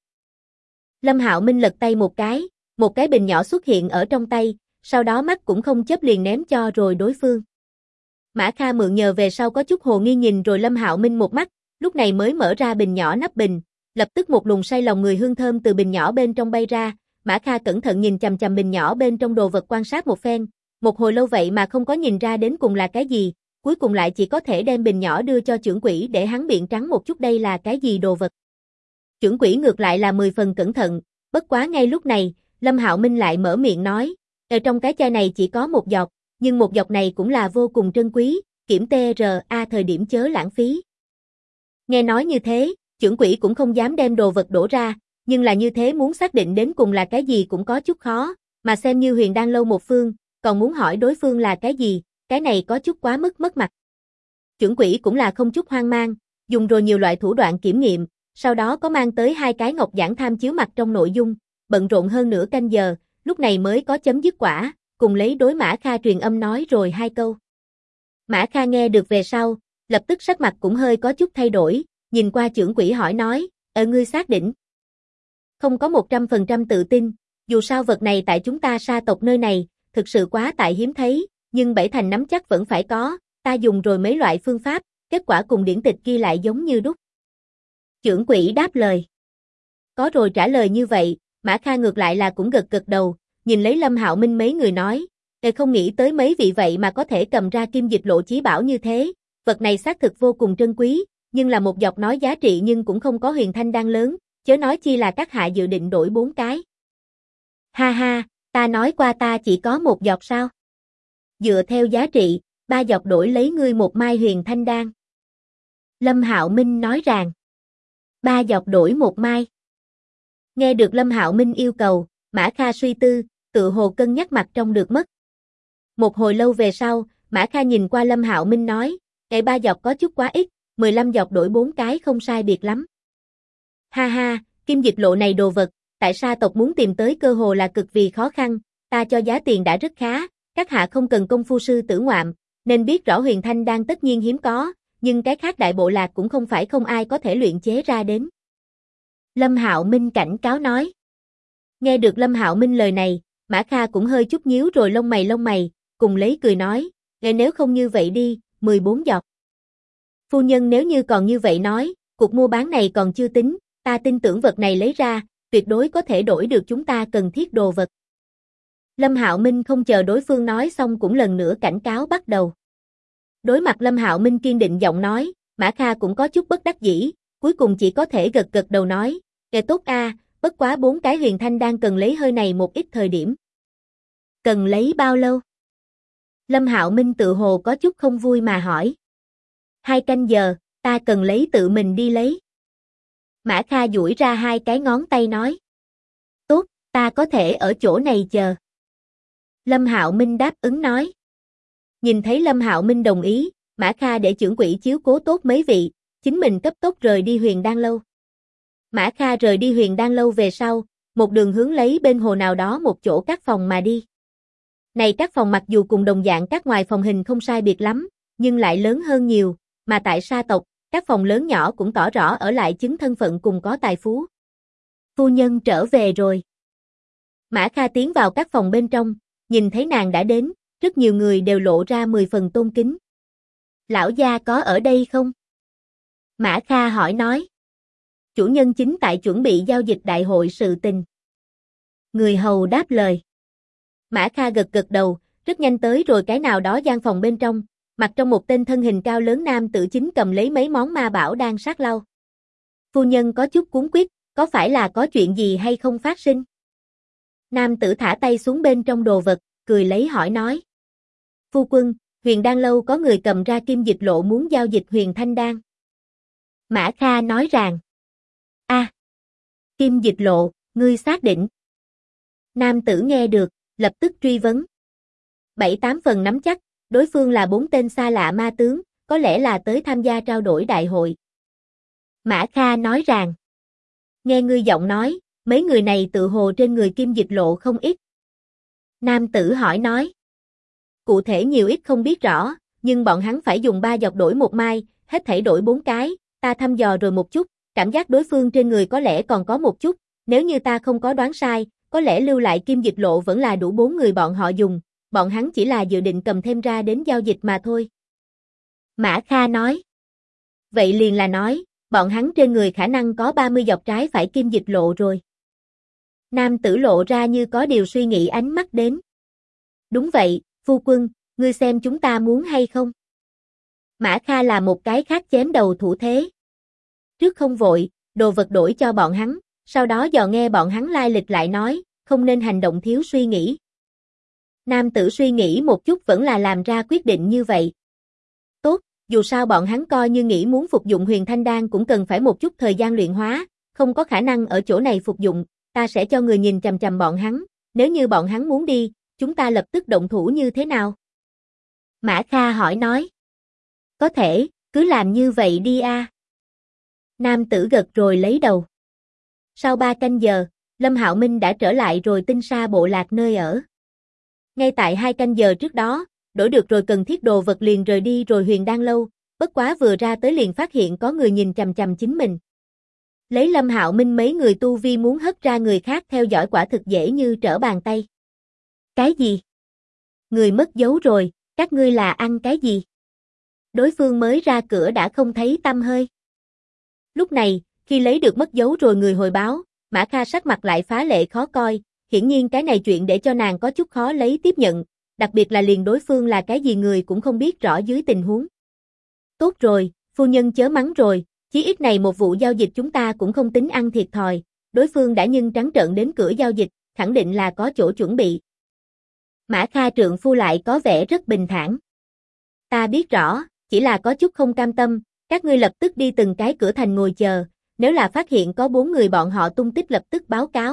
Lâm Hạo Minh lật tay một cái bình nhỏ xuất hiện ở trong tay, sau đó mắt cũng không chớp liền ném cho rồi đối phương. Mã Kha mượn nhờ về sau có chút hồ nghi nhìn rồi Lâm Hạo Minh một mắt, lúc này mới mở ra bình nhỏ nắp bình, lập tức một luồng say lòng người hương thơm từ bình nhỏ bên trong bay ra, Mã Kha cẩn thận nhìn chằm chằm bình nhỏ bên trong đồ vật quan sát một phen, một hồi lâu vậy mà không có nhìn ra đến cùng là cái gì, cuối cùng lại chỉ có thể đem bình nhỏ đưa cho chưởng quỷ để hắn biện trắng một chút đây là cái gì đồ vật. Chưởng quỷ ngược lại là 10 phần cẩn thận, bất quá ngay lúc này, Lâm Hạo Minh lại mở miệng nói, ở trong cái chai này chỉ có 1 giọt, nhưng 1 giọt này cũng là vô cùng trân quý, kiểm TRA thời điểm chớ lãng phí. Nghe nói như thế, chưởng quỷ cũng không dám đem đồ vật đổ ra, nhưng là như thế muốn xác định đến cùng là cái gì cũng có chút khó, mà xem như Huyền Đan lâu một phương, còn muốn hỏi đối phương là cái gì, cái này có chút quá mức mất mặt. Chưởng quỷ cũng là không chút hoang mang, dùng rồi nhiều loại thủ đoạn kiểm nghiệm, sau đó có mang tới 2 cái ngọc giản tham chiếu mặt trong nội dung, bận rộn hơn nửa canh giờ, lúc này mới có chấm dứt quả, cùng lấy đối Mã Kha truyền âm nói rồi 2 câu. Mã Kha nghe được về sau, lập tức sắc mặt cũng hơi có chút thay đổi, nhìn qua chưởng quỷ hỏi nói, ngươi xác định? Không có 100% tự tin, dù sao vật này tại chúng ta sa tộc nơi này, thực sự quá tại hiếm thấy, nhưng 7 thành nắm chắc vẫn phải có, ta dùng rồi mấy loại phương pháp, kết quả cùng điển tịch ghi lại giống như đúc. Chưởng quỷ đáp lời. Có rồi trả lời như vậy, Mã Kha ngược lại là cũng gật gật đầu, nhìn lấy Lâm Hạo Minh mấy người nói, không nghĩ tới mấy vị vậy mà có thể cầm ra kim dịch lộ chí bảo như thế, vật này xác thực vô cùng trân quý, nhưng là một giọt nói giá trị nhưng cũng không có Huyền Thanh Đan lớn, chớ nói chi là các hạ dự định đổi 4 cái. Ha ha, ta nói qua ta chỉ có 1 giọt sao? Dựa theo giá trị, 3 giọt đổi lấy ngươi 1 mai Huyền Thanh Đan. Lâm Hạo Minh nói rằng, 3 giọt đổi 1 mai. Nghe được Lâm Hạo Minh yêu cầu, Mã Kha suy tư, tự hồ cân nhắc mặt trong được mất. Một hồi lâu về sau, Mã Kha nhìn qua Lâm Hạo Minh nói, cái 3 giọt có chút quá ít, 15 giọt đổi 4 cái không sai biệt lắm. Ha ha, kim dịch lộ này đồ vật, tại sa tộc muốn tìm tới cơ hồ là cực vì khó khăn, ta cho giá tiền đã rất khá, các hạ không cần công phu sư tử ngoạm, nên biết rõ Huyền Thanh Đan tất nhiên hiếm có, nhưng cái khác đại bộ lạc cũng không phải không ai có thể luyện chế ra đến. Lâm Hạo Minh cảnh cáo nói. Nghe được Lâm Hạo Minh lời này, Mã Kha cũng hơi chút nhíu rồi lông mày, cùng lấy cười nói, nếu không như vậy đi, 14 giọt. Phu nhân nếu như còn như vậy nói, cuộc mua bán này còn chưa tính, ta tin tưởng vật này lấy ra, tuyệt đối có thể đổi được chúng ta cần thiết đồ vật. Lâm Hạo Minh không chờ đối phương nói xong cũng lần nữa cảnh cáo bắt đầu. Đối mặt Lâm Hạo Minh kiên định giọng nói, Mã Kha cũng có chút bất đắc dĩ, cuối cùng chỉ có thể gật gật đầu nói, kệ tốt a, bất quá 4 cái huyền thanh đang cần lấy hơi này một ít thời điểm. Cần lấy bao lâu? Lâm Hạo Minh tự hồ có chút không vui mà hỏi. 2 canh giờ, ta cần lấy tự mình đi lấy. Mã Kha duỗi ra 2 cái ngón tay nói. Tốt, ta có thể ở chỗ này chờ. Lâm Hạo Minh đáp ứng nói. Nhìn thấy Lâm Hạo Minh đồng ý, Mã Kha để trưởng quỹ chiếu cố tốt mấy vị, chính mình cấp tốc rời đi Huyền Đan Lâu. Mã Kha rời đi Huyền Đan Lâu về sau, một đường hướng lấy bên hồ nào đó một chỗ các phòng mà đi. Này các phòng mặc dù cùng đồng dạng các ngoài phòng hình không sai biệt lắm, nhưng lại lớn hơn nhiều, mà tại sa tộc, các phòng lớn nhỏ cũng tỏ rõ ở lại chứng thân phận cùng có tài phú. Phu nhân trở về rồi. Mã Kha tiến vào các phòng bên trong, nhìn thấy nàng đã đến, rất nhiều người đều lộ ra 10 phần tôn kính. Lão gia có ở đây không? Mã Kha hỏi nói. Chủ nhân chính tại chuẩn bị giao dịch đại hội sự tình. Người hầu đáp lời. Mã Kha gật gật đầu, rất nhanh tới rồi cái nào đó gian phòng bên trong, mặt trong một tên thân hình cao lớn nam tử chính cầm lấy mấy món ma bảo đang sát lau. Phu nhân có chút cuống quýt, có phải là có chuyện gì hay không phát sinh? Nam tử thả tay xuống bên trong đồ vật, cười lấy hỏi nói. Phu quân, Huyền Đan Lâu có người cầm ra kim dịch lộ muốn giao dịch Huyền Thanh Đan. Mã Kha nói rằng. Kim dịch lộ, ngươi xác định. Nam tử nghe được, lập tức truy vấn. 7-8 phần nắm chắc, đối phương là 4 tên xa lạ ma tướng, có lẽ là tới tham gia trao đổi đại hội. Mã Kha nói rằng. Nghe ngươi giọng nói, mấy người này tự hồ trên người kim dịch lộ không ít. Nam tử hỏi nói. Cụ thể nhiều ít không biết rõ, nhưng bọn hắn phải dùng 3 giọt đổi 1 mai, hết thảy đổi 4 cái, ta thăm dò rồi một chút, cảm giác đối phương trên người có lẽ còn có một chút, nếu như ta không có đoán sai, có lẽ lưu lại kim dịch lộ vẫn là đủ 4 người bọn họ dùng, bọn hắn chỉ là dự định cầm thêm ra đến giao dịch mà thôi. Mã Kha nói. Vậy liền là nói, bọn hắn trên người khả năng có 30 giọt trái phải kim dịch lộ rồi. Nam tử lộ ra như có điều suy nghĩ ánh mắt đến. Đúng vậy, phu quân, ngươi xem chúng ta muốn hay không? Mã Kha là một cái khác chém đầu thủ thế. Trước không vội, đồ vật đổi cho bọn hắn, sau đó dò nghe bọn hắn lai lịch lại nói, không nên hành động thiếu suy nghĩ. Nam tử suy nghĩ một chút vẫn là làm ra quyết định như vậy. Tốt, dù sao bọn hắn coi như nghĩ muốn phục dụng Huyền Thanh Đan cũng cần phải một chút thời gian luyện hóa, không có khả năng ở chỗ này phục dụng, ta sẽ cho người nhìn chằm chằm bọn hắn, nếu như bọn hắn muốn đi, chúng ta lập tức động thủ như thế nào? Mã Kha hỏi nói. Có thể, cứ làm như vậy đi a. Nam tử gật rồi lấy đầu. Sau 3 canh giờ, Lâm Hạo Minh đã trở lại rồi Tinh Sa bộ lạc nơi ở. Ngay tại 2 canh giờ trước đó, đổi được rồi cần thiết đồ vật liền rời đi rồi Huyền Đan Lâu, bất quá vừa ra tới liền phát hiện có người nhìn chằm chằm chính mình. Lấy Lâm Hạo Minh mấy người tu vi muốn hất ra người khác theo dõi quả thực dễ như trở bàn tay. Cái gì? Người mất dấu rồi, các ngươi là ăn cái gì? Đối phương mới ra cửa đã không thấy tăm hơi. Lúc này, khi lấy được mất dấu rồi người hồi báo, Mã Kha sắc mặt lại phá lệ khó coi, hiển nhiên cái này chuyện để cho nàng có chút khó lấy tiếp nhận, đặc biệt là liền đối phương là cái gì người cũng không biết rõ dưới tình huống. Tốt rồi, phu nhân chớ mắng rồi, chí ít này một vụ giao dịch chúng ta cũng không tính ăn thiệt thòi, đối phương đã nhưng trắng trợn đến cửa giao dịch, khẳng định là có chỗ chuẩn bị. Mã Kha trượng phu lại có vẻ rất bình thản. Ta biết rõ, chỉ là có chút không cam tâm, các ngươi lập tức đi từng cái cửa thành ngồi chờ, nếu là phát hiện có 4 người bọn họ tung tích lập tức báo cáo.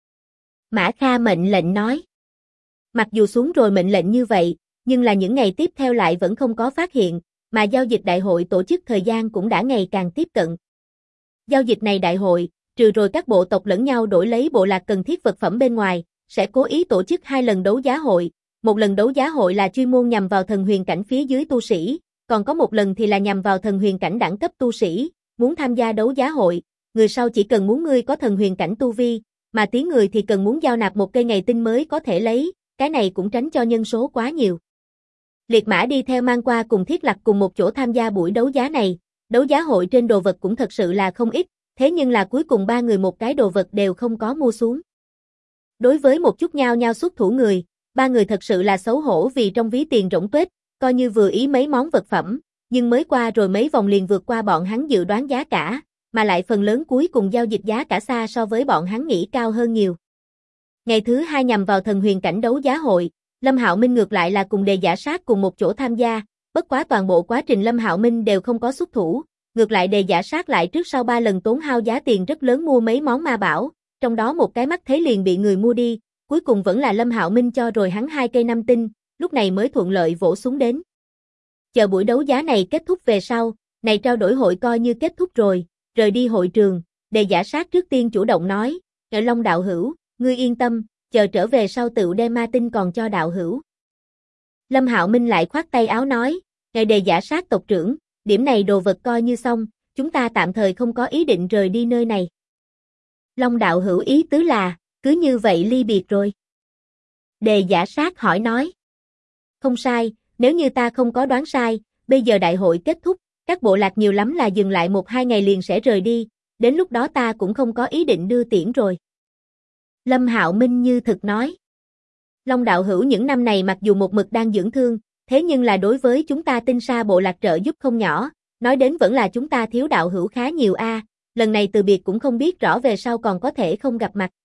Mã Kha mệnh lệnh nói. Mặc dù xuống rồi mệnh lệnh như vậy, nhưng là những ngày tiếp theo lại vẫn không có phát hiện, mà giao dịch đại hội tổ chức thời gian cũng đã ngày càng tiếp cận. Giao dịch này đại hội, trừ rồi các bộ tộc lẫn nhau đổi lấy bộ lạc cần thiết vật phẩm bên ngoài, sẽ cố ý tổ chức 2 lần đấu giá hội, một lần đấu giá hội là chuyên môn nhằm vào thần huyền cảnh phía dưới tu sĩ, còn có một lần thì là nhằm vào thần huyền cảnh đẳng cấp tu sĩ, muốn tham gia đấu giá hội, người sau chỉ cần muốn ngươi có thần huyền cảnh tu vi, mà tiếng người thì cần muốn giao nạp một cây ngày tinh mới có thể lấy, cái này cũng tránh cho nhân số quá nhiều. Liệt mã đi theo mang qua cùng Thiết Lạc cùng một chỗ tham gia buổi đấu giá này, đấu giá hội trên đồ vật cũng thật sự là không ít, thế nhưng là cuối cùng 3 người một cái đồ vật đều không có mua xuống. Đối với một chút nhao nhao xuất thủ người, Ba người thật sự là xấu hổ vì trong ví tiền rỗng tuếch, coi như vừa ý mấy món vật phẩm, nhưng mới qua rồi mấy vòng liền vượt qua bọn hắn dự đoán giá cả, mà lại phần lớn cuối cùng giao dịch giá cả xa so với bọn hắn nghĩ cao hơn nhiều. Ngày thứ 2 nhằm vào thần huyền cảnh đấu giá hội, Lâm Hạo Minh ngược lại là cùng Đề Giả Sát cùng một chỗ tham gia, bất quá toàn bộ quá trình Lâm Hạo Minh đều không có xuất thủ, ngược lại Đề Giả Sát lại trước sau 3 lần tốn hao giá tiền rất lớn mua mấy món ma bảo, trong đó một cái mắt thấy liền bị người mua đi, cuối cùng vẫn là Lâm Hạo Minh cho rồi hắn 2 cây 5 tinh, lúc này mới thuận lợi vỗ xuống đến. Chờ buổi đấu giá này kết thúc về sau, này trao đổi hội coi như kết thúc rồi, rời đi hội trường, Đề Giả Sát trước tiên chủ động nói, "Ngự Long đạo hữu, ngươi yên tâm, chờ trở về sau tựu đem ma tinh còn cho đạo hữu." Lâm Hạo Minh lại khoát tay áo nói, "Ngài Đề Giả Sát tộc trưởng, điểm này đồ vật coi như xong, chúng ta tạm thời không có ý định rời đi nơi này." Long đạo hữu ý tứ là, cứ như vậy ly biệt rồi. Đề Giả Sát hỏi nói. Không sai, nếu như ta không có đoán sai, bây giờ đại hội kết thúc, các bộ lạc nhiều lắm là dừng lại 1-2 ngày liền sẽ rời đi, đến lúc đó ta cũng không có ý định đưa tiễn rồi. Lâm Hạo Minh như thực nói. Long đạo hữu những năm này mặc dù một mực đang dưỡng thương, thế nhưng là đối với chúng ta Tinh Sa bộ lạc trợ giúp không nhỏ, nói đến vẫn là chúng ta thiếu đạo hữu khá nhiều a, lần này từ biệt cũng không biết rõ về sau còn có thể không gặp mặt.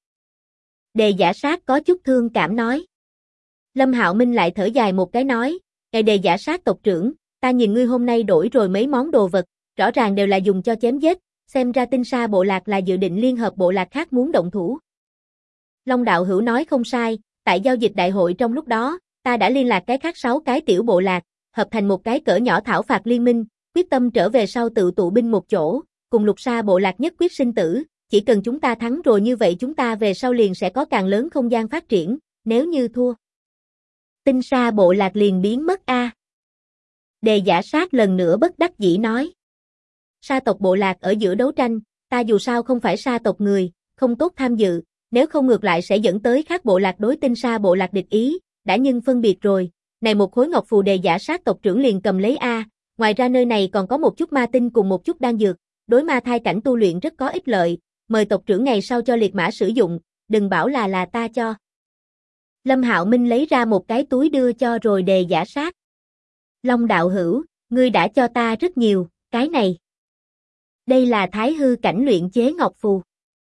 Đề Giả Sát có chút thương cảm nói. Lâm Hạo Minh lại thở dài một cái nói, "Ngài Đề Giả Sát tộc trưởng, ta nhìn ngươi hôm nay đổi rồi mấy món đồ vật, rõ ràng đều là dùng cho chém giết, xem ra Tinh Sa bộ lạc là dự định liên hợp bộ lạc khác muốn động thủ." Long đạo hữu nói không sai, tại giao dịch đại hội trong lúc đó, ta đã liên lạc cái khác 6 cái tiểu bộ lạc, hợp thành một cái cỡ nhỏ thảo phạt liên minh, quyết tâm trở về sau tự tụ binh một chỗ, cùng Lục Sa bộ lạc nhất quyết sinh tử, chỉ cần chúng ta thắng rồi như vậy chúng ta về sau liền sẽ có càng lớn không gian phát triển, nếu như thua, Tinh Sa bộ lạc liền biến mất a. Đề Giả Sát lần nữa bất đắc dĩ nói. Sa tộc bộ lạc ở giữa đấu tranh, ta dù sao không phải sa tộc người, không tốt tham dự, nếu không ngược lại sẽ dẫn tới khác bộ lạc đối Tinh Sa bộ lạc địch ý, đã nhưng phân biệt rồi, này một khối ngọc phù Đề Giả Sát tộc trưởng liền cầm lấy a, ngoài ra nơi này còn có một chút ma tinh cùng một chút đan dược, đối ma thai cảnh tu luyện rất có ích lợi, mời tộc trưởng ngày sau cho liệt mã sử dụng, đừng bảo là ta cho. Lâm Hạo Minh lấy ra một cái túi đưa cho rồi Đề Giả Sát. Long đạo hữu, ngươi đã cho ta rất nhiều, cái này. Đây là thái hư cảnh luyện chế ngọc phù.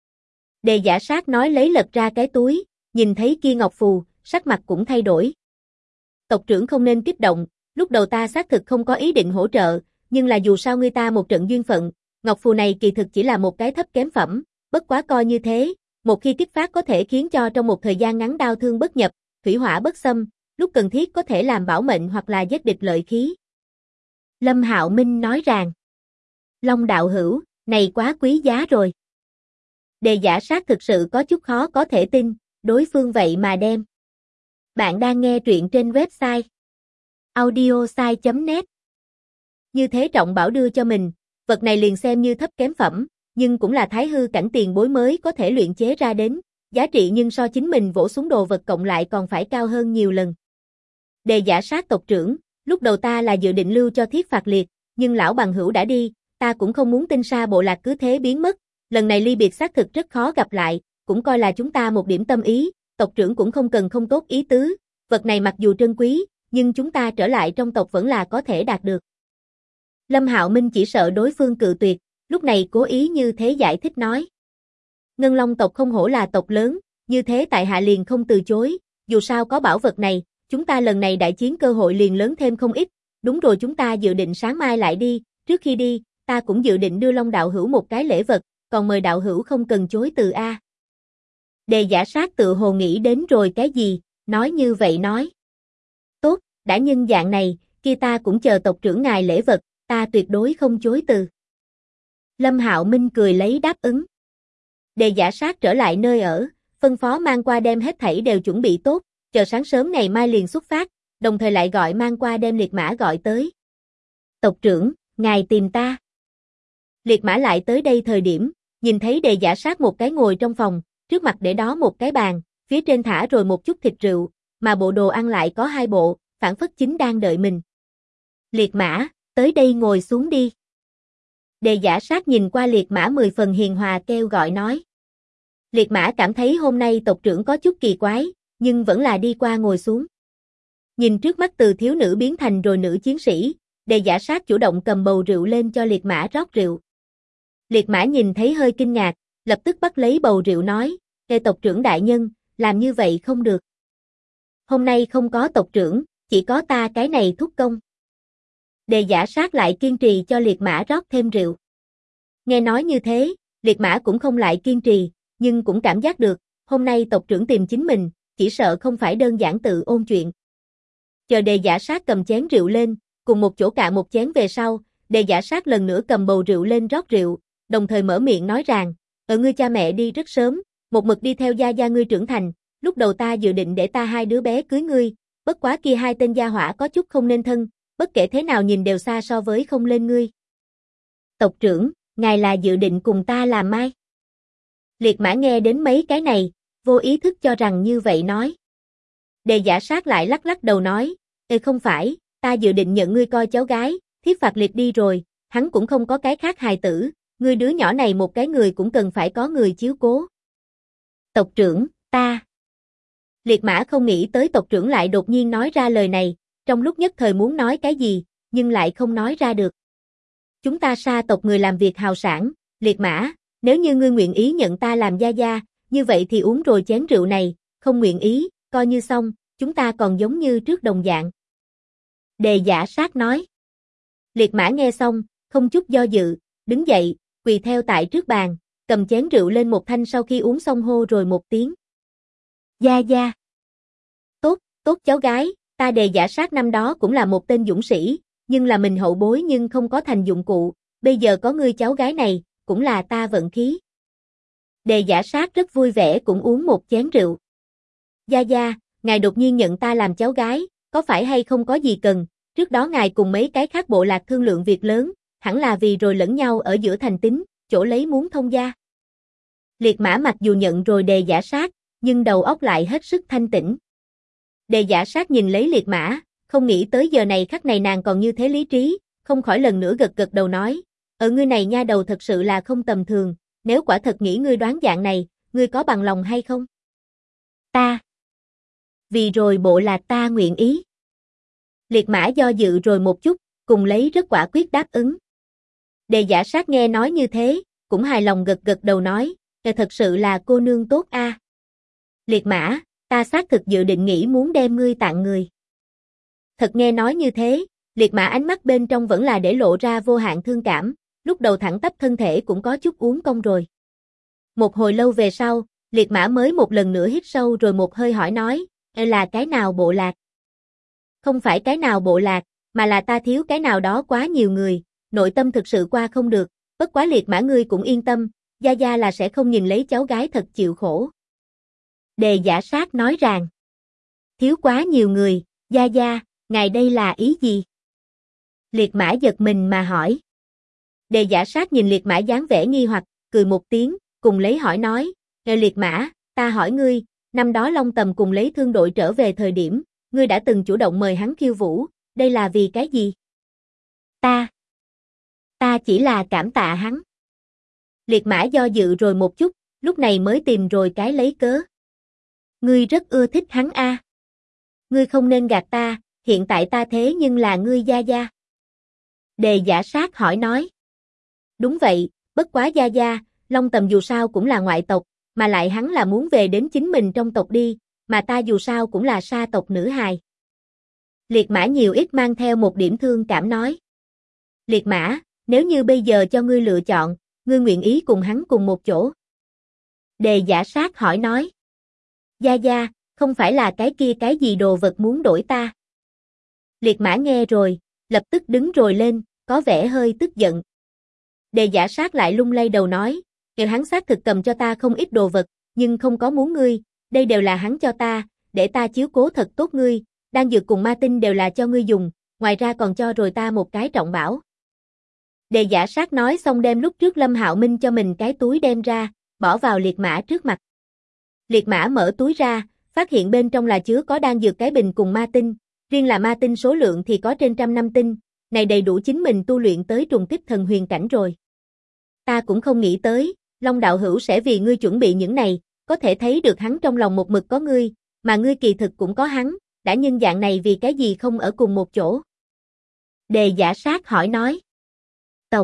Đề Giả Sát nói lấy lật ra cái túi, nhìn thấy kia ngọc phù, sắc mặt cũng thay đổi. Tộc trưởng không nên kích động, lúc đầu ta xác thực không có ý định hỗ trợ, nhưng là dù sao ngươi ta một trận duyên phận, ngọc phù này kỳ thực chỉ là một cái thấp kém phẩm, bất quá coi như thế, một khi kích phát có thể khiến cho trong một thời gian ngắn đao thương bất nhập, thủy hỏa bất xâm, lúc cần thiết có thể làm bảo mệnh hoặc là giết địch lợi khí. Lâm Hạo Minh nói rằng, Long đạo hữu, này quá quý giá rồi. Đề Giả Sát thực sự có chút khó có thể tin, đối phương vậy mà đem. Bạn đang nghe truyện trên website audiosai.net. Như thế trọng bảo đưa cho mình, vật này liền xem như thấp kém phẩm, nhưng cũng là thái hư cảnh tiền bối mới có thể luyện chế ra đến, giá trị nhưng so chính mình vỗ xuống đồ vật cộng lại còn phải cao hơn nhiều lần. Đề Giả Sát tộc trưởng, lúc đầu ta là dự định lưu cho Thiết Phạt Liệt, nhưng lão bằng hữu đã đi, ta cũng không muốn Tinh Sa bộ lạc cứ thế biến mất, lần này ly biệt xác thực rất khó gặp lại, cũng coi là chúng ta một điểm tâm ý, tộc trưởng cũng không cần không tốt ý tứ, vật này mặc dù trân quý, nhưng chúng ta trở lại trong tộc vẫn là có thể đạt được. Lâm Hạo Minh chỉ sợ đối phương cự tuyệt, lúc này cố ý như thế giải thích nói. Ngân Long tộc không hổ là tộc lớn, như thế tại hạ liền không từ chối, dù sao có bảo vật này, chúng ta lần này đại chiến cơ hội liền lớn thêm không ít, đúng rồi chúng ta dự định sáng mai lại đi, trước khi đi, ta cũng dự định đưa Long đạo hữu một cái lễ vật, còn mời đạo hữu không cần chối từ a. Đề Giả Sát tự hồ nghĩ đến rồi cái gì, nói như vậy nói. Tốt, đã nhân dạng này, kia ta cũng chờ tộc trưởng ngài lễ vật, ta tuyệt đối không chối từ. Lâm Hạo Minh cười lấy đáp ứng. Đề Giả Sát trở lại nơi ở, phân phó mang qua đem hết thảy đều chuẩn bị tốt, chờ sáng sớm ngày mai liền xuất phát, đồng thời lại gọi mang qua đem liệt mã gọi tới. Tộc trưởng, ngài tìm ta. Liệt mã lại tới đây thời điểm, nhìn thấy Đề Giả Sát một cái ngồi trong phòng, trước mặt để đó một cái bàn, phía trên thả rồi một chút thịt rượu, mà bộ đồ ăn lại có 2 bộ, phảng phất chính đang đợi mình. Liệt mã, tới đây ngồi xuống đi. Đề Giả Sát nhìn qua liệt mã 10 phần hiền hòa kêu gọi nói. Liệt mã cảm thấy hôm nay tộc trưởng có chút kỳ quái, nhưng vẫn là đi qua ngồi xuống. Nhìn trước mắt từ thiếu nữ biến thành rồi nữ chiến sĩ, Đề Giả Sát chủ động cầm bầu rượu lên cho Liệt Mã rót rượu. Liệt Mã nhìn thấy hơi kinh ngạc, lập tức bắt lấy bầu rượu nói, tộc trưởng đại nhân, làm như vậy không được. Hôm nay không có tộc trưởng, chỉ có ta cái này thúc công. Đề Giả Sát lại kiên trì cho Liệt Mã rót thêm rượu. Nghe nói như thế, Liệt Mã cũng không lại kiên trì, nhưng cũng cảm giác được, hôm nay tộc trưởng tìm chính mình, chỉ sợ không phải đơn giản tự ôn chuyện. Chờ Đề Giả Sát cầm chén rượu lên, cùng một chỗ cạn một chén về sau, Đề Giả Sát lần nữa cầm bầu rượu lên rót rượu, đồng thời mở miệng nói rằng, ngươi cha mẹ đi rất sớm, một mực đi theo gia gia ngươi trưởng thành, lúc đầu ta dự định để ta hai đứa bé cưới ngươi, bất quá kia hai tên gia hỏa có chút không nên thân, bất kể thế nào nhìn đều xa so với không lên ngươi. Tộc trưởng, ngài là dự định cùng ta làm mai? Liệt Mã nghe đến mấy cái này, vô ý thức cho rằng như vậy nói. Đề Giả Sát lại lắc lắc đầu nói, không phải, ta dự định nhận ngươi coi cháu gái, Thiết Phạt Liệt đi rồi, hắn cũng không có cái khác hài tử, ngươi đứa nhỏ này một cái người cũng cần phải có người chiếu cố. Tộc trưởng, ta. Liệt Mã không nghĩ tới tộc trưởng lại đột nhiên nói ra lời này, trong lúc nhất thời muốn nói cái gì, nhưng lại không nói ra được. Chúng ta Sa tộc người làm việc hào sảng, Liệt Mã, nếu như ngươi nguyện ý nhận ta làm gia gia, như vậy thì uống rồi chén rượu này, không nguyện ý, coi như xong, chúng ta còn giống như trước đồng dạng. Đề Giả Sát nói. Liệt Mã nghe xong, không chút do dự, đứng dậy, quỳ theo tại trước bàn, cầm chén rượu lên một thanh sau khi uống xong hô rồi một tiếng. Gia gia. Tốt, tốt cháu gái, ta Đề Giả Sát năm đó cũng là một tên dũng sĩ, nhưng là mình hậu bối nhưng không có thành dụng cụ, bây giờ có ngươi cháu gái này, cũng là ta vận khí. Đề Giả Sát rất vui vẻ cũng uống một chén rượu. Gia gia, ngài đột nhiên nhận ta làm cháu gái, có phải hay không có gì cần, trước đó ngài cùng mấy cái khác bộ lạc thương lượng việc lớn, hẳn là vì rồi lẫn nhau ở giữa thành tín, chỗ lấy muốn thông gia. Liệt Mã mặc dù nhận rồi Đề Giả Sát, nhưng đầu óc lại hết sức thanh tĩnh. Đề Giả Sát nhìn lấy Liệt Mã, không nghĩ tới giờ này khắc này nàng còn như thế lý trí, không khỏi lần nữa gật gật đầu nói, ngươi này nha đầu thật sự là không tầm thường, nếu quả thật nghĩ ngươi đoán dạng này, ngươi có bằng lòng hay không? Ta. Vì rồi bộ lạc ta nguyện ý. Liệt Mã do dự rồi một chút, cùng lấy rất quả quyết đáp ứng. Đề Giả Sát nghe nói như thế, cũng hài lòng gật gật đầu nói, thật sự là cô nương tốt a. Liệt Mã, ta xác thực dự định nghĩ muốn đem ngươi tặng người. Thật nghe nói như thế, Liệt Mã ánh mắt bên trong vẫn là để lộ ra vô hạn thương cảm, lúc đầu thẳng tắp thân thể cũng có chút uốn cong rồi. Một hồi lâu về sau, Liệt Mã mới một lần nữa hít sâu rồi một hơi hỏi nói, là cái nào bộ lạc? Không phải cái nào bộ lạc, mà là ta thiếu cái nào đó quá nhiều người, nội tâm thực sự qua không được, bất quá Liệt Mã ngươi cũng yên tâm, gia gia là sẽ không nhìn lấy cháu gái thật chịu khổ. Đề Giả Sát nói rằng, thiếu quá nhiều người, gia gia, ngài đây là ý gì? Liệt Mã giật mình mà hỏi. Đề Giả Sát nhìn Liệt Mã dáng vẻ nghi hoặc, cười một tiếng, cùng lấy hỏi nói, Liệt Mã, ta hỏi ngươi, năm đó Long Tầm cùng lấy thương đội trở về thời điểm, ngươi đã từng chủ động mời hắn khiêu vũ, đây là vì cái gì? Ta chỉ là cảm tạ hắn. Liệt Mã do dự rồi một chút, lúc này mới tìm rồi cái lấy cớ. Ngươi rất ưa thích hắn a. Ngươi không nên gạt ta, hiện tại ta thế nhưng là ngươi gia gia. Đề Giả Sát hỏi nói. Đúng vậy, bất quá gia gia, Long Tầm dù sao cũng là ngoại tộc, mà lại hắn là muốn về đến chính mình trong tộc đi, mà ta dù sao cũng là Sa tộc nữ hài. Liệt Mã nhiều ít mang theo một điểm thương cảm nói. Liệt Mã, nếu như bây giờ cho ngươi lựa chọn, ngươi nguyện ý cùng hắn cùng một chỗ. Đề Giả Sát hỏi nói. Gia gia, không phải là cái kia cái gì đồ vật muốn đổi ta. Liệt Mã nghe rồi, lập tức đứng rồi lên, có vẻ hơi tức giận. Đề Giả Sát lại lung lay đầu nói, hắn xác thực cầm cho ta không ít đồ vật, nhưng không có muốn ngươi, đây đều là hắn cho ta, để ta chiếu cố thật tốt ngươi, đan dược cùng ma tinh đều là cho ngươi dùng, ngoài ra còn cho rồi ta một cái trọng bảo. Đề Giả Sát nói xong đem lúc trước Lâm Hạo Minh cho mình cái túi đem ra, bỏ vào Liệt Mã trước mặt. Liệt Mã mở túi ra, phát hiện bên trong là chứa có đan dược cái bình cùng ma tinh, riêng là ma tinh số lượng thì có trên 100 tinh, này đầy đủ chính mình tu luyện tới trùng kích thần huyền cảnh rồi. Ta cũng không nghĩ tới, Long đạo hữu sẽ vì ngươi chuẩn bị những này, có thể thấy được hắn trong lòng một mực có ngươi, mà ngươi kỳ thực cũng có hắn, đã nhân dạng này vì cái gì không ở cùng một chỗ? Đề Giả Sát hỏi nói. Tộc.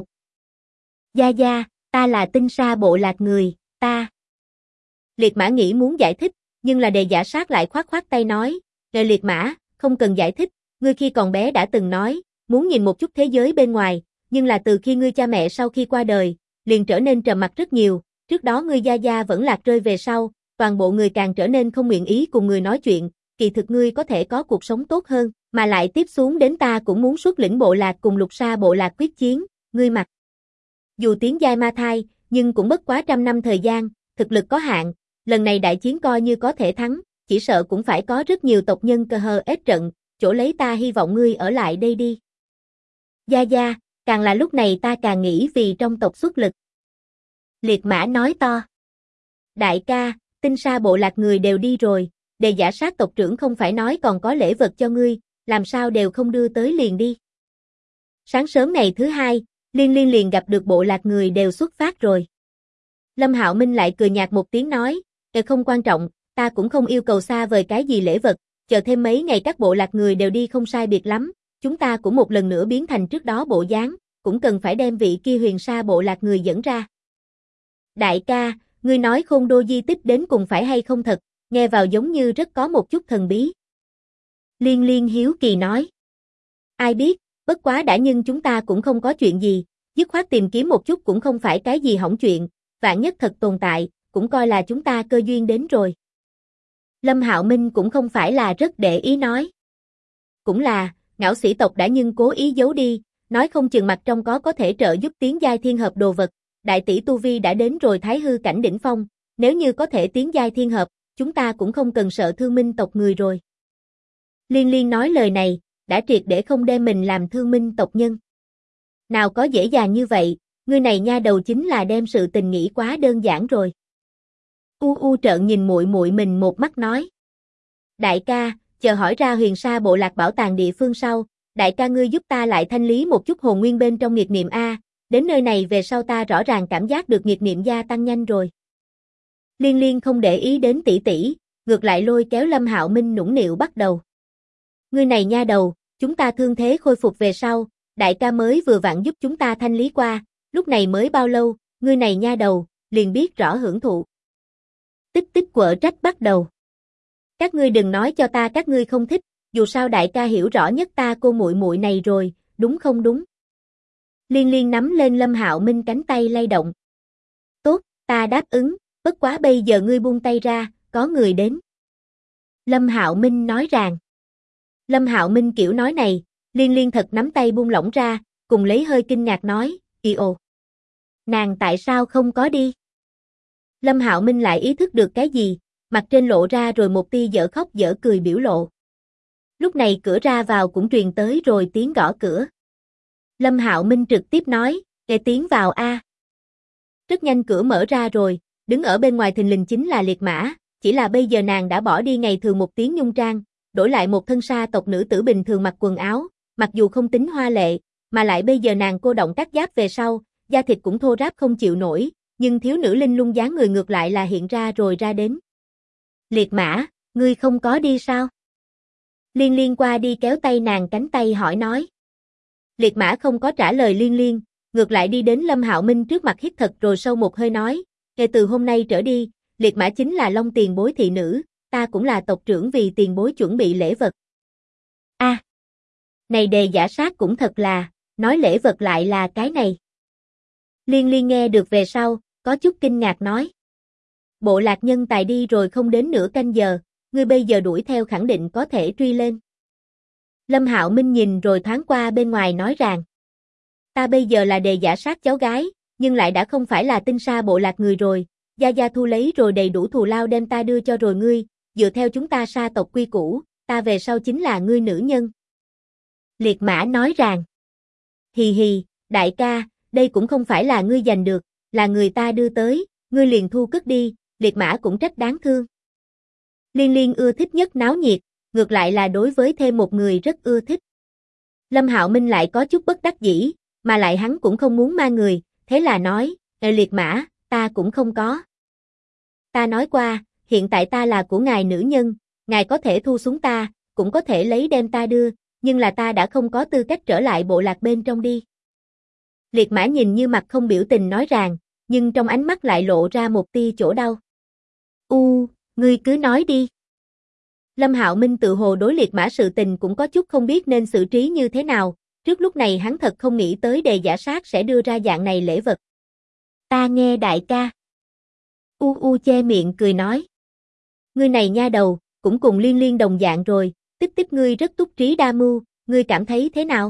Gia Gia, ta là Tinh Sa bộ lạc người, ta. Liệt Mã nghĩ muốn giải thích, nhưng là Đề Giả Sát lại khoát khoát tay nói, Liệt Mã, không cần giải thích, ngươi khi còn bé đã từng nói, muốn nhìn một chút thế giới bên ngoài, nhưng là từ khi ngươi cha mẹ sau khi qua đời, liền trở nên trầm mặc rất nhiều, trước đó ngươi Gia Gia vẫn lạc rơi về sau, toàn bộ người càng trở nên không nguyện ý cùng người nói chuyện, kỳ thực ngươi có thể có cuộc sống tốt hơn, mà lại tiếp xuống đến ta cũng muốn xuất lĩnh bộ lạc cùng Lục Sa bộ lạc quyết chiến, ngươi mặc dù tiến giai ma thai, nhưng cũng bất quá 100 năm thời gian, thực lực có hạn, lần này đại chiến coi như có thể thắng, chỉ sợ cũng phải có rất nhiều tộc nhân cơ hờ ết trận, chỗ lấy ta hy vọng ngươi ở lại đây đi. Gia Gia, càng là lúc này ta càng nghĩ vì trong tộc xuất lực. Liệt Mã nói to. Đại ca, Tinh Sa bộ lạc người đều đi rồi, Đề Giả Sát tộc trưởng không phải nói còn có lễ vật cho ngươi, làm sao đều không đưa tới liền đi. Sáng sớm ngày thứ hai, Liên Liên liền gặp được bộ lạc người đều xuất phát rồi. Lâm Hạo Minh lại cười nhạt một tiếng nói, không quan trọng, ta cũng không yêu cầu xa vời cái gì lễ vật, chờ thêm mấy ngày các bộ lạc người đều đi không sai biệt lắm, chúng ta cũng một lần nữa biến thành trước đó bộ dáng, cũng cần phải đem vị kia Huyền Sa bộ lạc người dẫn ra. Đại ca, ngươi nói Khôn Đô di tích đến cùng phải hay không thật, nghe vào giống như rất có một chút thần bí. Liên Liên hiếu kỳ nói. Ai biết, bất quá đã nhưng chúng ta cũng không có chuyện gì, dứt khoát tìm kiếm một chút cũng không phải cái gì hỏng chuyện, vạn nhất thật tồn tại, cũng coi là chúng ta cơ duyên đến rồi. Lâm Hạo Minh cũng không phải là rất để ý nói. Cũng là, ngạo sĩ tộc đã nhưng cố ý giấu đi, nói không chừng mặt trong có thể trợ giúp tiến giai thiên hợp đồ vật, đại tỷ tu vi đã đến rồi thái hư cảnh đỉnh phong, nếu như có thể tiến giai thiên hợp, chúng ta cũng không cần sợ thương minh tộc người rồi. Liên Liên nói lời này, đã triệt để không đem mình làm thương minh tộc nhân. Nào có dễ dàng như vậy, ngươi này nha đầu chính là đem sự tình nghĩ quá đơn giản rồi. Trợn nhìn muội muội mình một mắt nói. Đại ca, chờ hỏi ra Huyền Sa bộ lạc bảo tàng địa phương sau, đại ca ngươi giúp ta lại thanh lý một chút hồn nguyên bên trong nghiệt niệm a, đến nơi này về sau ta rõ ràng cảm giác được nghiệt niệm gia tăng nhanh rồi. Liên Liên không để ý đến tỷ tỷ, ngược lại lôi kéo Lâm Hạo Minh nũng nịu bắt đầu. Ngươi này nha đầu, chúng ta thương thế khôi phục về sau, đại ca mới vừa vặn giúp chúng ta thanh lý qua, lúc này mới bao lâu, ngươi này nha đầu, liền biết rõ hưởng thụ. Tích tích quở trách bắt đầu. Các ngươi đừng nói cho ta các ngươi không thích, dù sao đại ca hiểu rõ nhất ta cô muội muội này rồi, đúng không đúng? Liên Liên nắm lên Lâm Hạo Minh cánh tay lay động. Tốt, ta đáp ứng, bất quá bây giờ ngươi buông tay ra, có người đến. Lâm Hạo Minh nói ràng. Lâm Hạo Minh kiểu nói này, Liên Liên thật nắm tay buông lỏng ra, cùng lấy hơi kinh ngạc nói, ồ. Nàng tại sao không có đi? Lâm Hạo Minh lại ý thức được cái gì, mặt trên lộ ra rồi một tia dở khóc dở cười biểu lộ. Lúc này cửa ra vào cũng truyền tới rồi tiếng gõ cửa. Lâm Hạo Minh trực tiếp nói, nghe tiếng vào a. Rất nhanh cửa mở ra rồi, đứng ở bên ngoài thình lình chính là Liệt Mã, chỉ là bây giờ nàng đã bỏ đi ngày thường một tiếng nhung trang, đổi lại một thân sa tộc nữ tử bình thường mặc quần áo, mặc dù không tính hoa lệ, mà lại bây giờ nàng cô động cắt giáp về sau, da thịt cũng thô ráp không chịu nổi, nhưng thiếu nữ linh lung dáng người ngược lại là hiện ra rồi ra đến. Liệt Mã, ngươi không có đi sao? Liên Liên qua đi kéo tay nàng cánh tay hỏi nói. Liệt Mã không có trả lời Liên Liên, ngược lại đi đến Lâm Hạo Minh trước mặt hít thật rồi sâu một hơi nói, kể từ hôm nay trở đi, Liệt Mã chính là Long tiền bối thị nữ, ta cũng là tộc trưởng vì tiền bối chuẩn bị lễ vật. A, này Đề Giả Sát cũng thật là, nói lễ vật lại là cái này. Liên Liên nghe được về sau, có chút kinh ngạc nói. Bộ lạc nhân tài đi rồi không đến nửa canh giờ, ngươi bây giờ đuổi theo khẳng định có thể truy lên. Lâm Hạo Minh nhìn rồi thoáng qua bên ngoài nói rằng. Ta bây giờ là Đề Giả Sát cháu gái, nhưng lại đã không phải là Tinh Sa bộ lạc người rồi, Gia Gia thu lấy rồi đầy đủ thù lao đem ta đưa cho rồi ngươi, dựa theo chúng ta sa tộc quy củ, ta về sau chính là ngươi nữ nhân. Liệt Mã nói rằng. Hì hì, đại ca, đây cũng không phải là ngươi giành được, là người ta đưa tới, ngươi liền thu cất đi, Liệt Mã cũng trách đáng thương. Liên Liên ưa thích nhất náo nhiệt, ngược lại là đối với thêm một người rất ưa thích. Lâm Hạo Minh lại có chút bất đắc dĩ, mà lại hắn cũng không muốn mang người, thế là nói, Liệt Mã, ta cũng không có. Ta nói qua, hiện tại ta là của ngài nữ nhân, ngài có thể thu xuống ta, cũng có thể lấy đem ta đưa, nhưng là ta đã không có tư cách trở lại bộ lạc bên trong đi. Liệt mã nhìn như mặt không biểu tình nói ràng, nhưng trong ánh mắt lại lộ ra một tia chỗ đau. Ngươi cứ nói đi. Lâm Hạo Minh tự hồ đối liệt mã sự tình cũng có chút không biết nên xử trí như thế nào, trước lúc này hắn thật không nghĩ tới Đề Giả Sát sẽ đưa ra dạng này lễ vật. Ta nghe đại ca. Che miệng cười nói. Ngươi này nha đầu, cũng cùng Liên Liên đồng dạng rồi, tích ngươi rất túc trí đa mưu, ngươi cảm thấy thế nào?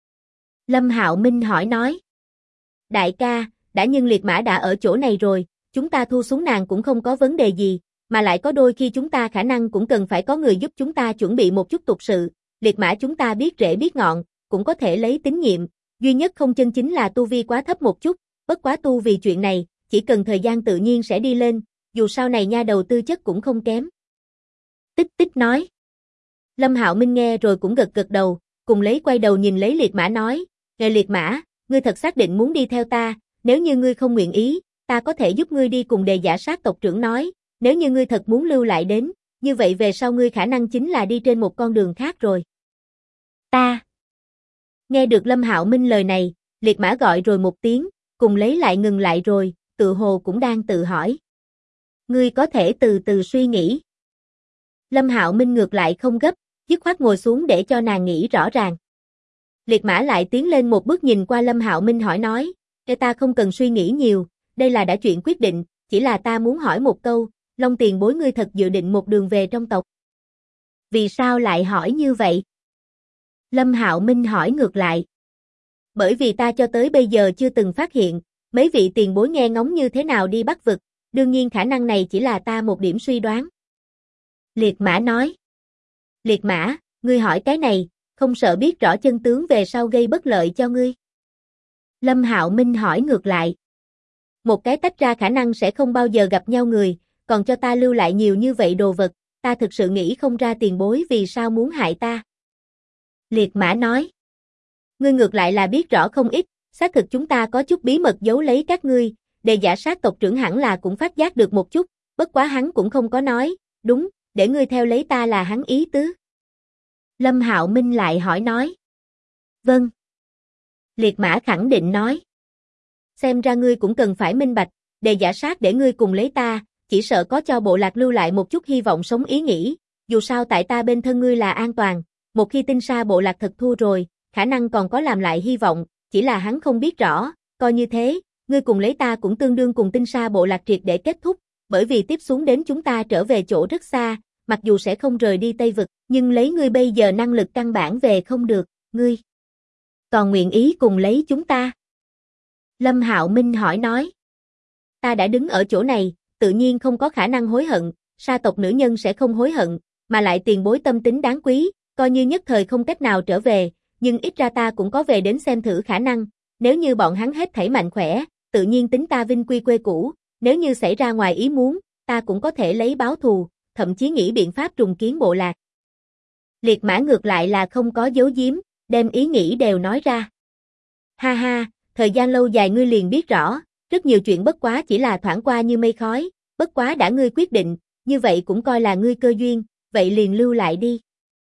Lâm Hạo Minh hỏi nói. Đại ca, đã nhưng liệt mã đã ở chỗ này rồi, chúng ta thu xuống nàng cũng không có vấn đề gì, mà lại có đôi khi chúng ta khả năng cũng cần phải có người giúp chúng ta chuẩn bị một chút tục sự, liệt mã chúng ta biết rễ biết ngọn, cũng có thể lấy tín nhiệm, duy nhất không chân chính là tu vi quá thấp một chút, bất quá tu vì chuyện này, chỉ cần thời gian tự nhiên sẽ đi lên, dù sau này nha đầu tư chất cũng không kém. Tích nói. Lâm Hạo Minh nghe rồi cũng gật gật đầu, cùng lấy quay đầu nhìn lấy liệt mã nói, nghe liệt mã, ngươi thật xác định muốn đi theo ta, nếu như ngươi không nguyện ý, ta có thể giúp ngươi đi cùng Đề Giả Sát tộc trưởng nói, nếu như ngươi thật muốn lưu lại đến, như vậy về sau ngươi khả năng chính là đi trên một con đường khác rồi. Ta. Nghe được Lâm Hạo Minh lời này, liệt mã gọi rồi một tiếng, cùng lấy lại ngừng lại rồi, tự hồ cũng đang tự hỏi. Ngươi có thể từ từ suy nghĩ. Lâm Hạo Minh ngược lại không gấp, dứt khoát ngồi xuống để cho nàng nghĩ rõ ràng. Liệt mã lại tiến lên một bước nhìn qua Lâm Hạo Minh hỏi nói, ta không cần suy nghĩ nhiều, đây là đã chuyện quyết định, chỉ là ta muốn hỏi một câu, Long tiền bối ngươi thật dự định một đường về trong tộc. Vì sao lại hỏi như vậy? Lâm Hạo Minh hỏi ngược lại. Bởi vì ta cho tới bây giờ chưa từng phát hiện, mấy vị tiền bối nghe ngóng như thế nào đi bắt vực, đương nhiên khả năng này chỉ là ta một điểm suy đoán. Liệt mã nói. Liệt mã, ngươi hỏi cái này, không sợ biết rõ chân tướng về sau gây bất lợi cho ngươi. Lâm Hạo Minh hỏi ngược lại. Một cái tách ra khả năng sẽ không bao giờ gặp nhau người, còn cho ta lưu lại nhiều như vậy đồ vật, ta thực sự nghĩ không ra tiền bối vì sao muốn hại ta. Liệt mã nói. Ngươi ngược lại là biết rõ không ít, xác thực chúng ta có chút bí mật giấu lấy các ngươi, Đề Giả Sát tộc trưởng hẳn là cũng phát giác được một chút, bất quá hắn cũng không có nói, đúng, để ngươi theo lấy ta là hắn ý tứ. Lâm Hạo Minh lại hỏi nói. Vâng. Liệt mã khẳng định nói. Xem ra ngươi cũng cần phải minh bạch, Đề Giả Sát để ngươi cùng lấy ta, chỉ sợ có cho bộ lạc lưu lại một chút hy vọng sống ý nghĩ, dù sao tại ta bên thân ngươi là an toàn, một khi Tinh Sa bộ lạc thật thua rồi, khả năng còn có làm lại hy vọng, chỉ là hắn không biết rõ, coi như thế, ngươi cùng lấy ta cũng tương đương cùng Tinh Sa bộ lạc triệt để kết thúc, bởi vì tiếp xuống đến chúng ta trở về chỗ rất xa, mặc dù sẽ không rời đi Tây Vực, nhưng lấy ngươi bây giờ năng lực căn bản về không được, ngươi còn nguyện ý cùng lấy chúng ta? Lâm Hạo Minh hỏi nói. Ta đã đứng ở chỗ này, tự nhiên không có khả năng hối hận, sa tộc nữ nhân sẽ không hối hận, mà lại tiền bối tâm tính đáng quý, coi như nhất thời không cách nào trở về, nhưng ít ra ta cũng có về đến xem thử khả năng, nếu như bọn hắn hết thảy mạnh khỏe, tự nhiên tính ta vinh quy quê cũ, nếu như xảy ra ngoài ý muốn, ta cũng có thể lấy báo thù, thậm chí nghĩ biện pháp trùng kiến bộ lạc. Liệt mã ngược lại là không có giấu giếm, đem ý nghĩ đều nói ra. Ha ha, thời gian lâu dài ngươi liền biết rõ, rất nhiều chuyện bất quá chỉ là thoảng qua như mây khói, bất quá đã ngươi quyết định, như vậy cũng coi là ngươi cơ duyên, vậy liền lưu lại đi.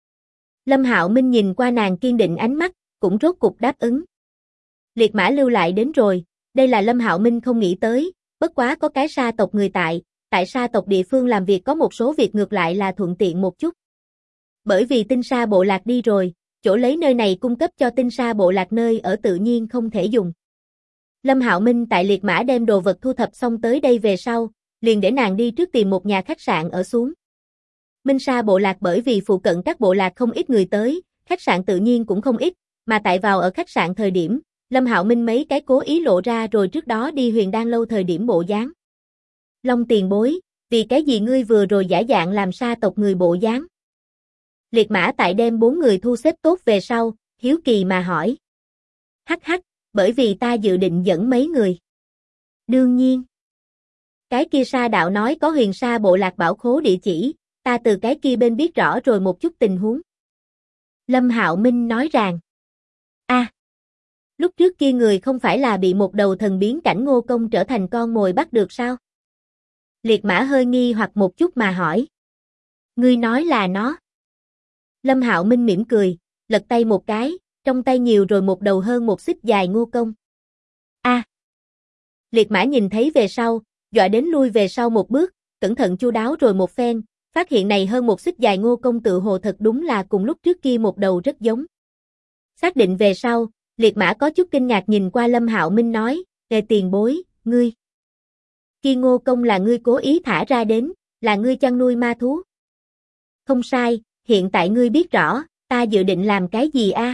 Lâm Hạo Minh nhìn qua nàng kiên định ánh mắt, cũng rốt cục đáp ứng. Liệt mã lưu lại đến rồi, đây là Lâm Hạo Minh không nghĩ tới, bất quá có cái sa tộc người tại sa tộc địa phương làm việc có một số việc ngược lại là thuận tiện một chút. Bởi vì Tinh Sa bộ lạc đi rồi, chỗ lấy nơi này cung cấp cho Tinh Sa bộ lạc nơi ở tự nhiên không thể dùng. Lâm Hạo Minh tại liệt mã đem đồ vật thu thập xong tới đây về sau, liền để nàng đi trước tìm một nhà khách sạn ở xuống. Minh Sa bộ lạc bởi vì phụ cận các bộ lạc không ít người tới, khách sạn tự nhiên cũng không ít, mà tại vào ở khách sạn thời điểm, Lâm Hạo Minh mấy cái cố ý lộ ra rồi trước đó đi Huyền Đan lâu thời điểm bộ dáng. Long tiền bối, vì cái gì ngươi vừa rồi giả dạng làm sa tộc người bộ dáng? Liệt mã tại đem 4 người thu xếp tốt về sau, hiếu kỳ mà hỏi. Hắc hắc, bởi vì ta dự định dẫn mấy người. Đương nhiên. Cái kia sa đạo nói có Huyền Sa bộ lạc bảo khố địa chỉ, ta từ cái kia bên biết rõ rồi một chút tình huống. Lâm Hạo Minh nói rằng. Lúc trước kia người không phải là bị một đầu thần biến cảnh Ngô Công trở thành con mồi bắt được sao? Liệt mã hơi nghi hoặc một chút mà hỏi. Ngươi nói là nó. Lâm Hạo Minh mỉm cười, lật tay một cái, trong tay nhiều rồi một đầu hơn một xích dài ngô công. A! Liệt mã nhìn thấy về sau, dọa đến lui về sau một bước, cẩn thận chu đáo rồi một phen, phát hiện này hơn một xích dài ngô công tự hồ thật đúng là cùng lúc trước kia một đầu rất giống. Xác định về sau, liệt mã có chút kinh ngạc nhìn qua Lâm Hạo Minh nói, "Ê tiền bối, ngươi. Kia ngô công là ngươi cố ý thả ra đến, là ngươi chăn nuôi ma thú." "Không sai, hiện tại ngươi biết rõ, ta dự định làm cái gì a?"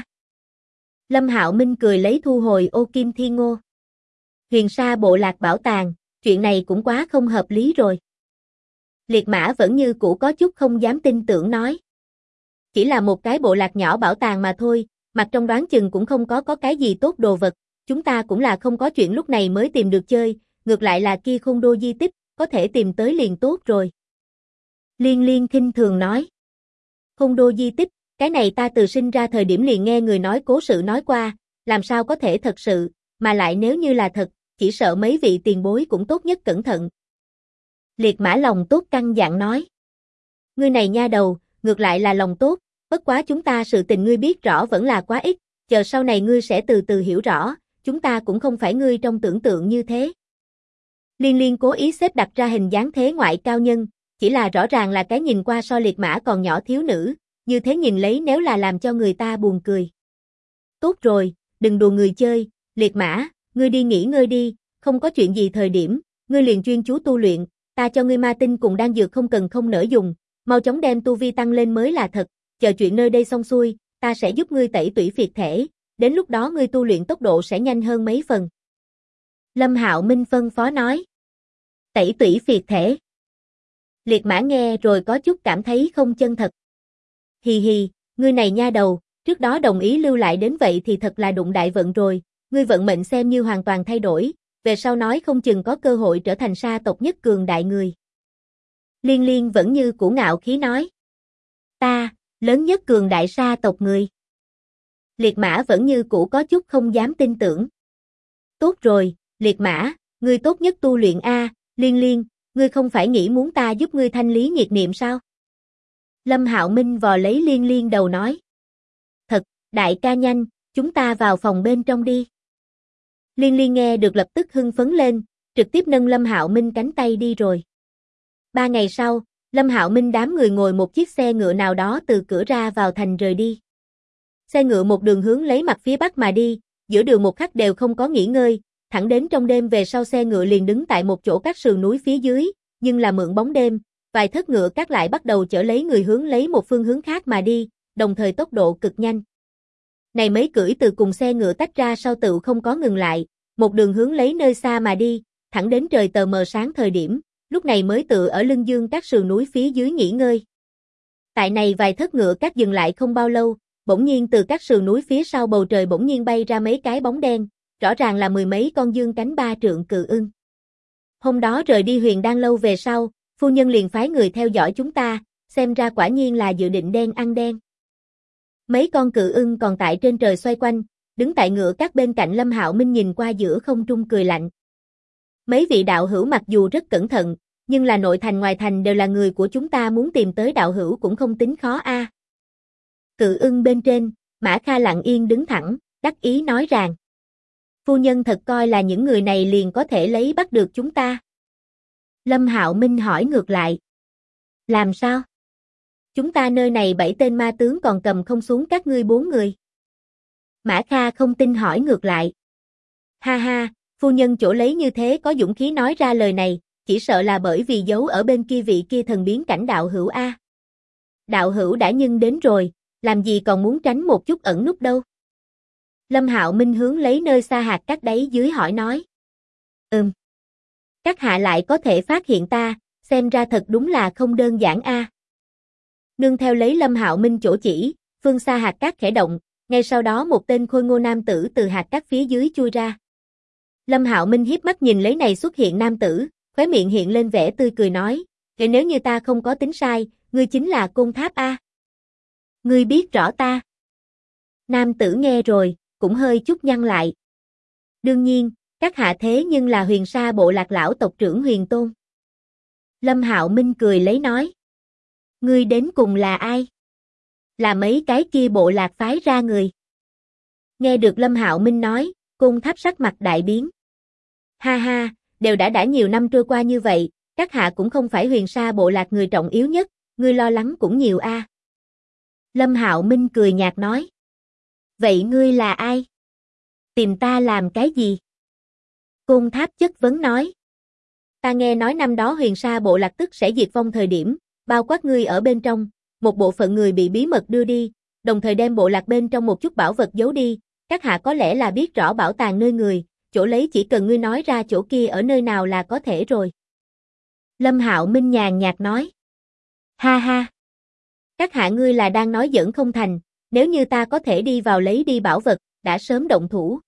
Lâm Hạo Minh cười lấy thu hồi ô kim thiên ngô. Huyền Sa bộ lạc bảo tàng, chuyện này cũng quá không hợp lý rồi. Liệt mã vẫn như cũ có chút không dám tin tưởng nói. Chỉ là một cái bộ lạc nhỏ bảo tàng mà thôi, mặt trong đoán chừng cũng không có cái gì tốt đồ vật, chúng ta cũng là không có chuyện lúc này mới tìm được chơi, ngược lại là kia Khôn Đô di tích, có thể tìm tới liền tốt rồi. Liên Liên khinh thường nói. Khôn Đô di tích, cái này ta từ sinh ra thời điểm liền nghe người nói cố sự nói qua, làm sao có thể thật sự, mà lại nếu như là thật, chỉ sợ mấy vị tiền bối cũng tốt nhất cẩn thận. Liệt mã lòng tốt căn dặn nói. Ngươi này nha đầu, ngược lại là lòng tốt, bất quá chúng ta sự tình ngươi biết rõ vẫn là quá ít, chờ sau này ngươi sẽ từ từ hiểu rõ, chúng ta cũng không phải ngươi trong tưởng tượng như thế. Liên Liên cố ý xếp đặt ra hình dáng thế ngoại cao nhân, chỉ là rõ ràng là cái nhìn qua so liệt mã còn nhỏ thiếu nữ, như thế nhìn lấy nếu là làm cho người ta buồn cười. Tốt rồi, đừng đùa người chơi, liệt mã, ngươi đi nghỉ ngơi đi, không có chuyện gì thời điểm, ngươi liền chuyên chú tu luyện, ta cho ngươi ma tinh cùng đan dược không cần không nỡ dùng, mau chóng đem tu vi tăng lên mới là thật, chờ chuyện nơi đây xong xuôi, ta sẽ giúp ngươi tẩy tủy phiệt thể, đến lúc đó ngươi tu luyện tốc độ sẽ nhanh hơn mấy phần. Lâm Hạo Minh phân phó nói. Tẩy tủy phiệt thể. Liệt mã nghe rồi có chút cảm thấy không chân thật. Hì hì, ngươi này nha đầu, trước đó đồng ý lưu lại đến vậy thì thật là đụng đại vận rồi, ngươi vận mệnh xem như hoàn toàn thay đổi, về sau nói không chừng có cơ hội trở thành sa tộc nhất cường đại người. Liên Liên vẫn như cũ ngạo khí nói. Ta, lớn nhất cường đại sa tộc người. Liệt mã vẫn như cũ có chút không dám tin tưởng. Tốt rồi, liệt mã, ngươi tốt nhất tu luyện a, Liên Liên, ngươi không phải nghĩ muốn ta giúp ngươi thanh lý nghiệt niệm sao? Lâm Hạo Minh vò lấy Liên Liên đầu nói. Thật, đại ca nhanh, chúng ta vào phòng bên trong đi. Liên Liên nghe được lập tức hưng phấn lên, trực tiếp nâng Lâm Hạo Minh cánh tay đi rồi. 3 ngày sau, Lâm Hạo Minh đám người ngồi một chiếc xe ngựa nào đó từ cửa ra vào thành rời đi. Xe ngựa một đường hướng lấy mặt phía bắc mà đi, giữa đường một khắc đều không có nghỉ ngơi, thẳng đến trong đêm về sau xe ngựa liền đứng tại một chỗ các sườn núi phía dưới, nhưng là mượn bóng đêm, vài thất ngựa các lại bắt đầu chở lấy người hướng lấy một phương hướng khác mà đi, đồng thời tốc độ cực nhanh. Này mấy cưỡi từ cùng xe ngựa tách ra sau tựu không có ngừng lại, một đường hướng lấy nơi xa mà đi, thẳng đến trời tờ mờ sáng thời điểm, lúc này mới tựa ở lưng dương các sườn núi phía dưới nghỉ ngơi. Tại này vài thất ngựa các dừng lại không bao lâu, bỗng nhiên từ các sườn núi phía sau bầu trời bỗng nhiên bay ra mấy cái bóng đen, rõ ràng là mười mấy con dương cánh 3 trượng cự ưng. Hôm đó rời đi Huyền Đan lâu về sau, phu nhân liền phái người theo dõi chúng ta, xem ra quả nhiên là dự định đen ăn đen. Mấy con cự ưng còn tại trên trời xoay quanh, đứng tại ngựa các bên cạnh Lâm Hạo Minh nhìn qua giữa không trung cười lạnh. Mấy vị đạo hữu mặc dù rất cẩn thận, nhưng là nội thành ngoài thành đều là người của chúng ta, muốn tìm tới đạo hữu cũng không tính khó a. Cự ưng bên trên, Mã Kha lặng yên đứng thẳng, đắc ý nói rằng. Phu nhân thật coi là những người này liền có thể lấy bắt được chúng ta. Lâm Hạo Minh hỏi ngược lại. Làm sao? Chúng ta nơi này 7 tên ma tướng còn cầm không xuống các ngươi 4 người. Mã Kha không tin hỏi ngược lại. Ha ha, phu nhân chỗ lấy như thế có dũng khí nói ra lời này, chỉ sợ là bởi vì giấu ở bên kia vị kia thần biến cảnh đạo hữu a. Đạo hữu đã nhưng đến rồi, làm gì còn muốn tránh một chút ẩn núp đâu. Lâm Hạo Minh hướng lấy nơi xa hạt cát đáy dưới hỏi nói. Các hạ lại có thể phát hiện ta, xem ra thật đúng là không đơn giản a. Nương theo lấy Lâm Hạo Minh chỗ chỉ, phương xa hạt cát khẽ động, ngay sau đó một tên khôi ngô nam tử từ hạt cát phía dưới chui ra. Lâm Hạo Minh hiếp mắt nhìn lấy này xuất hiện nam tử, khóe miệng hiện lên vẻ tươi cười nói, "Vậy nếu như ta không có tính sai, ngươi chính là Côn Tháp a." "Ngươi biết rõ ta?" Nam tử nghe rồi, cũng hơi chút nhăn lại. "Đương nhiên, các hạ thế nhưng là Huyền Sa bộ lạc lão tộc trưởng Huyền Tôn." Lâm Hạo Minh cười lấy nói. Ngươi đến cùng là ai? Là mấy cái kia bộ lạc phái ra người. Nghe được Lâm Hạo Minh nói, Côn Tháp sắc mặt đại biến. Ha ha, đều đã nhiều năm trôi qua như vậy, các hạ cũng không phải Huyền Sa bộ lạc người trọng yếu nhất, ngươi lo lắng cũng nhiều a. Lâm Hạo Minh cười nhạt nói. Vậy ngươi là ai? Tìm ta làm cái gì? Côn Tháp chất vấn nói. Ta nghe nói năm đó Huyền Sa bộ lạc tức sẽ diệt vong thời điểm, bao quát ngươi ở bên trong, một bộ phận người bị bí mật đưa đi, đồng thời đem bộ lạc bên trong một chút bảo vật giấu đi, các hạ có lẽ là biết rõ bảo tàng nơi người, chỗ lấy chỉ cần ngươi nói ra chỗ kia ở nơi nào là có thể rồi. Lâm Hạo Minh nhàn nhạt nói. Ha ha. Các hạ ngươi là đang nói giỡn không thành, nếu như ta có thể đi vào lấy đi bảo vật, đã sớm động thủ.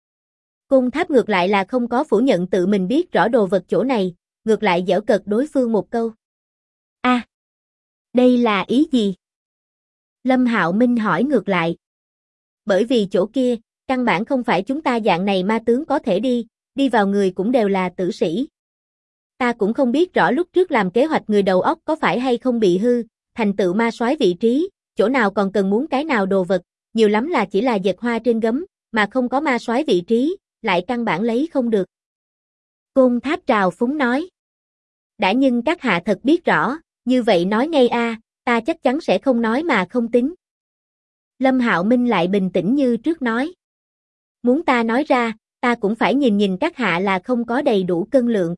Côn Tháp ngược lại là không có phủ nhận tự mình biết rõ đồ vật chỗ này, ngược lại giễu cợt đối phương một câu. A, đây là ý gì? Lâm Hạo Minh hỏi ngược lại. Bởi vì chỗ kia, căn bản không phải chúng ta dạng này ma tướng có thể đi vào người cũng đều là tử sĩ. Ta cũng không biết rõ lúc trước làm kế hoạch người đầu óc có phải hay không bị hư, thành tựu ma soái vị trí, chỗ nào còn cần muốn cái nào đồ vật, nhiều lắm là chỉ là dệt hoa trên gấm, mà không có ma soái vị trí, lại căn bản lấy không được. Côn Tháp trào phúng nói. Đã nhưng các hạ thật biết rõ, như vậy nói ngay a, ta chắc chắn sẽ không nói mà không tính. Lâm Hạo Minh lại bình tĩnh như trước nói. Muốn ta nói ra, ta cũng phải nhìn các hạ là không có đầy đủ cân lượng.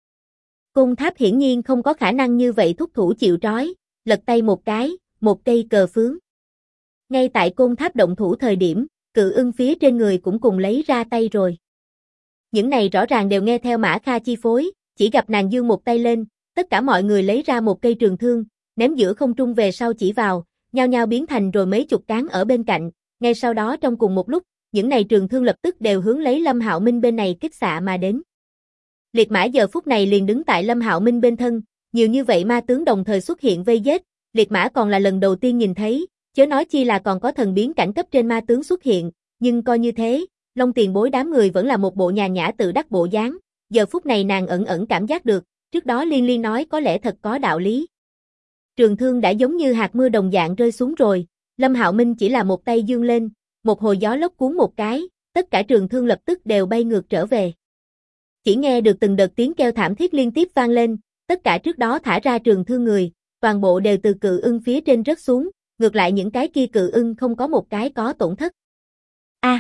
Côn Tháp hiển nhiên không có khả năng như vậy thúc thủ chịu trói, lật tay một cái, một cây cờ phướng. Ngay tại Côn Tháp động thủ thời điểm, Cự Ưng phía trên người cũng cùng lấy ra tay rồi. Những này rõ ràng đều nghe theo Mã Kha chi phối, chỉ gặp nàng giương một tay lên, tất cả mọi người lấy ra một cây trường thương, ném giữa không trung về sau chỉ vào, nhao nhao biến thành rồi mấy chục cán ở bên cạnh, ngay sau đó trong cùng một lúc, những này trường thương lập tức đều hướng lấy Lâm Hạo Minh bên này kích xạ mà đến. Liệt Mã giờ phút này liền đứng tại Lâm Hạo Minh bên thân, nhiều như vậy ma tướng đồng thời xuất hiện vây giết, Liệt Mã còn là lần đầu tiên nhìn thấy, chớ nói chi là còn có thần biến cảnh cấp trên ma tướng xuất hiện, nhưng coi như thế, Long Tiền Bối đám người vẫn là một bộ nhàn nhã tự đắc bộ dáng, giờ phút này nàng ẩn cảm giác được, trước đó Liên Liên nói có lẽ thật có đạo lý. Trường thương đã giống như hạt mưa đồng dạng rơi xuống rồi, Lâm Hạo Minh chỉ là một tay giương lên, một hồi gió lốc cuốn một cái, tất cả trường thương lập tức đều bay ngược trở về. Chỉ nghe được từng đợt tiếng kêu thảm thiết liên tiếp vang lên, tất cả trước đó thả ra trường thương người, toàn bộ đều từ Cự Ưng phía trên rớt xuống, ngược lại những cái kia Cự Ưng không có một cái có tổn thất. A,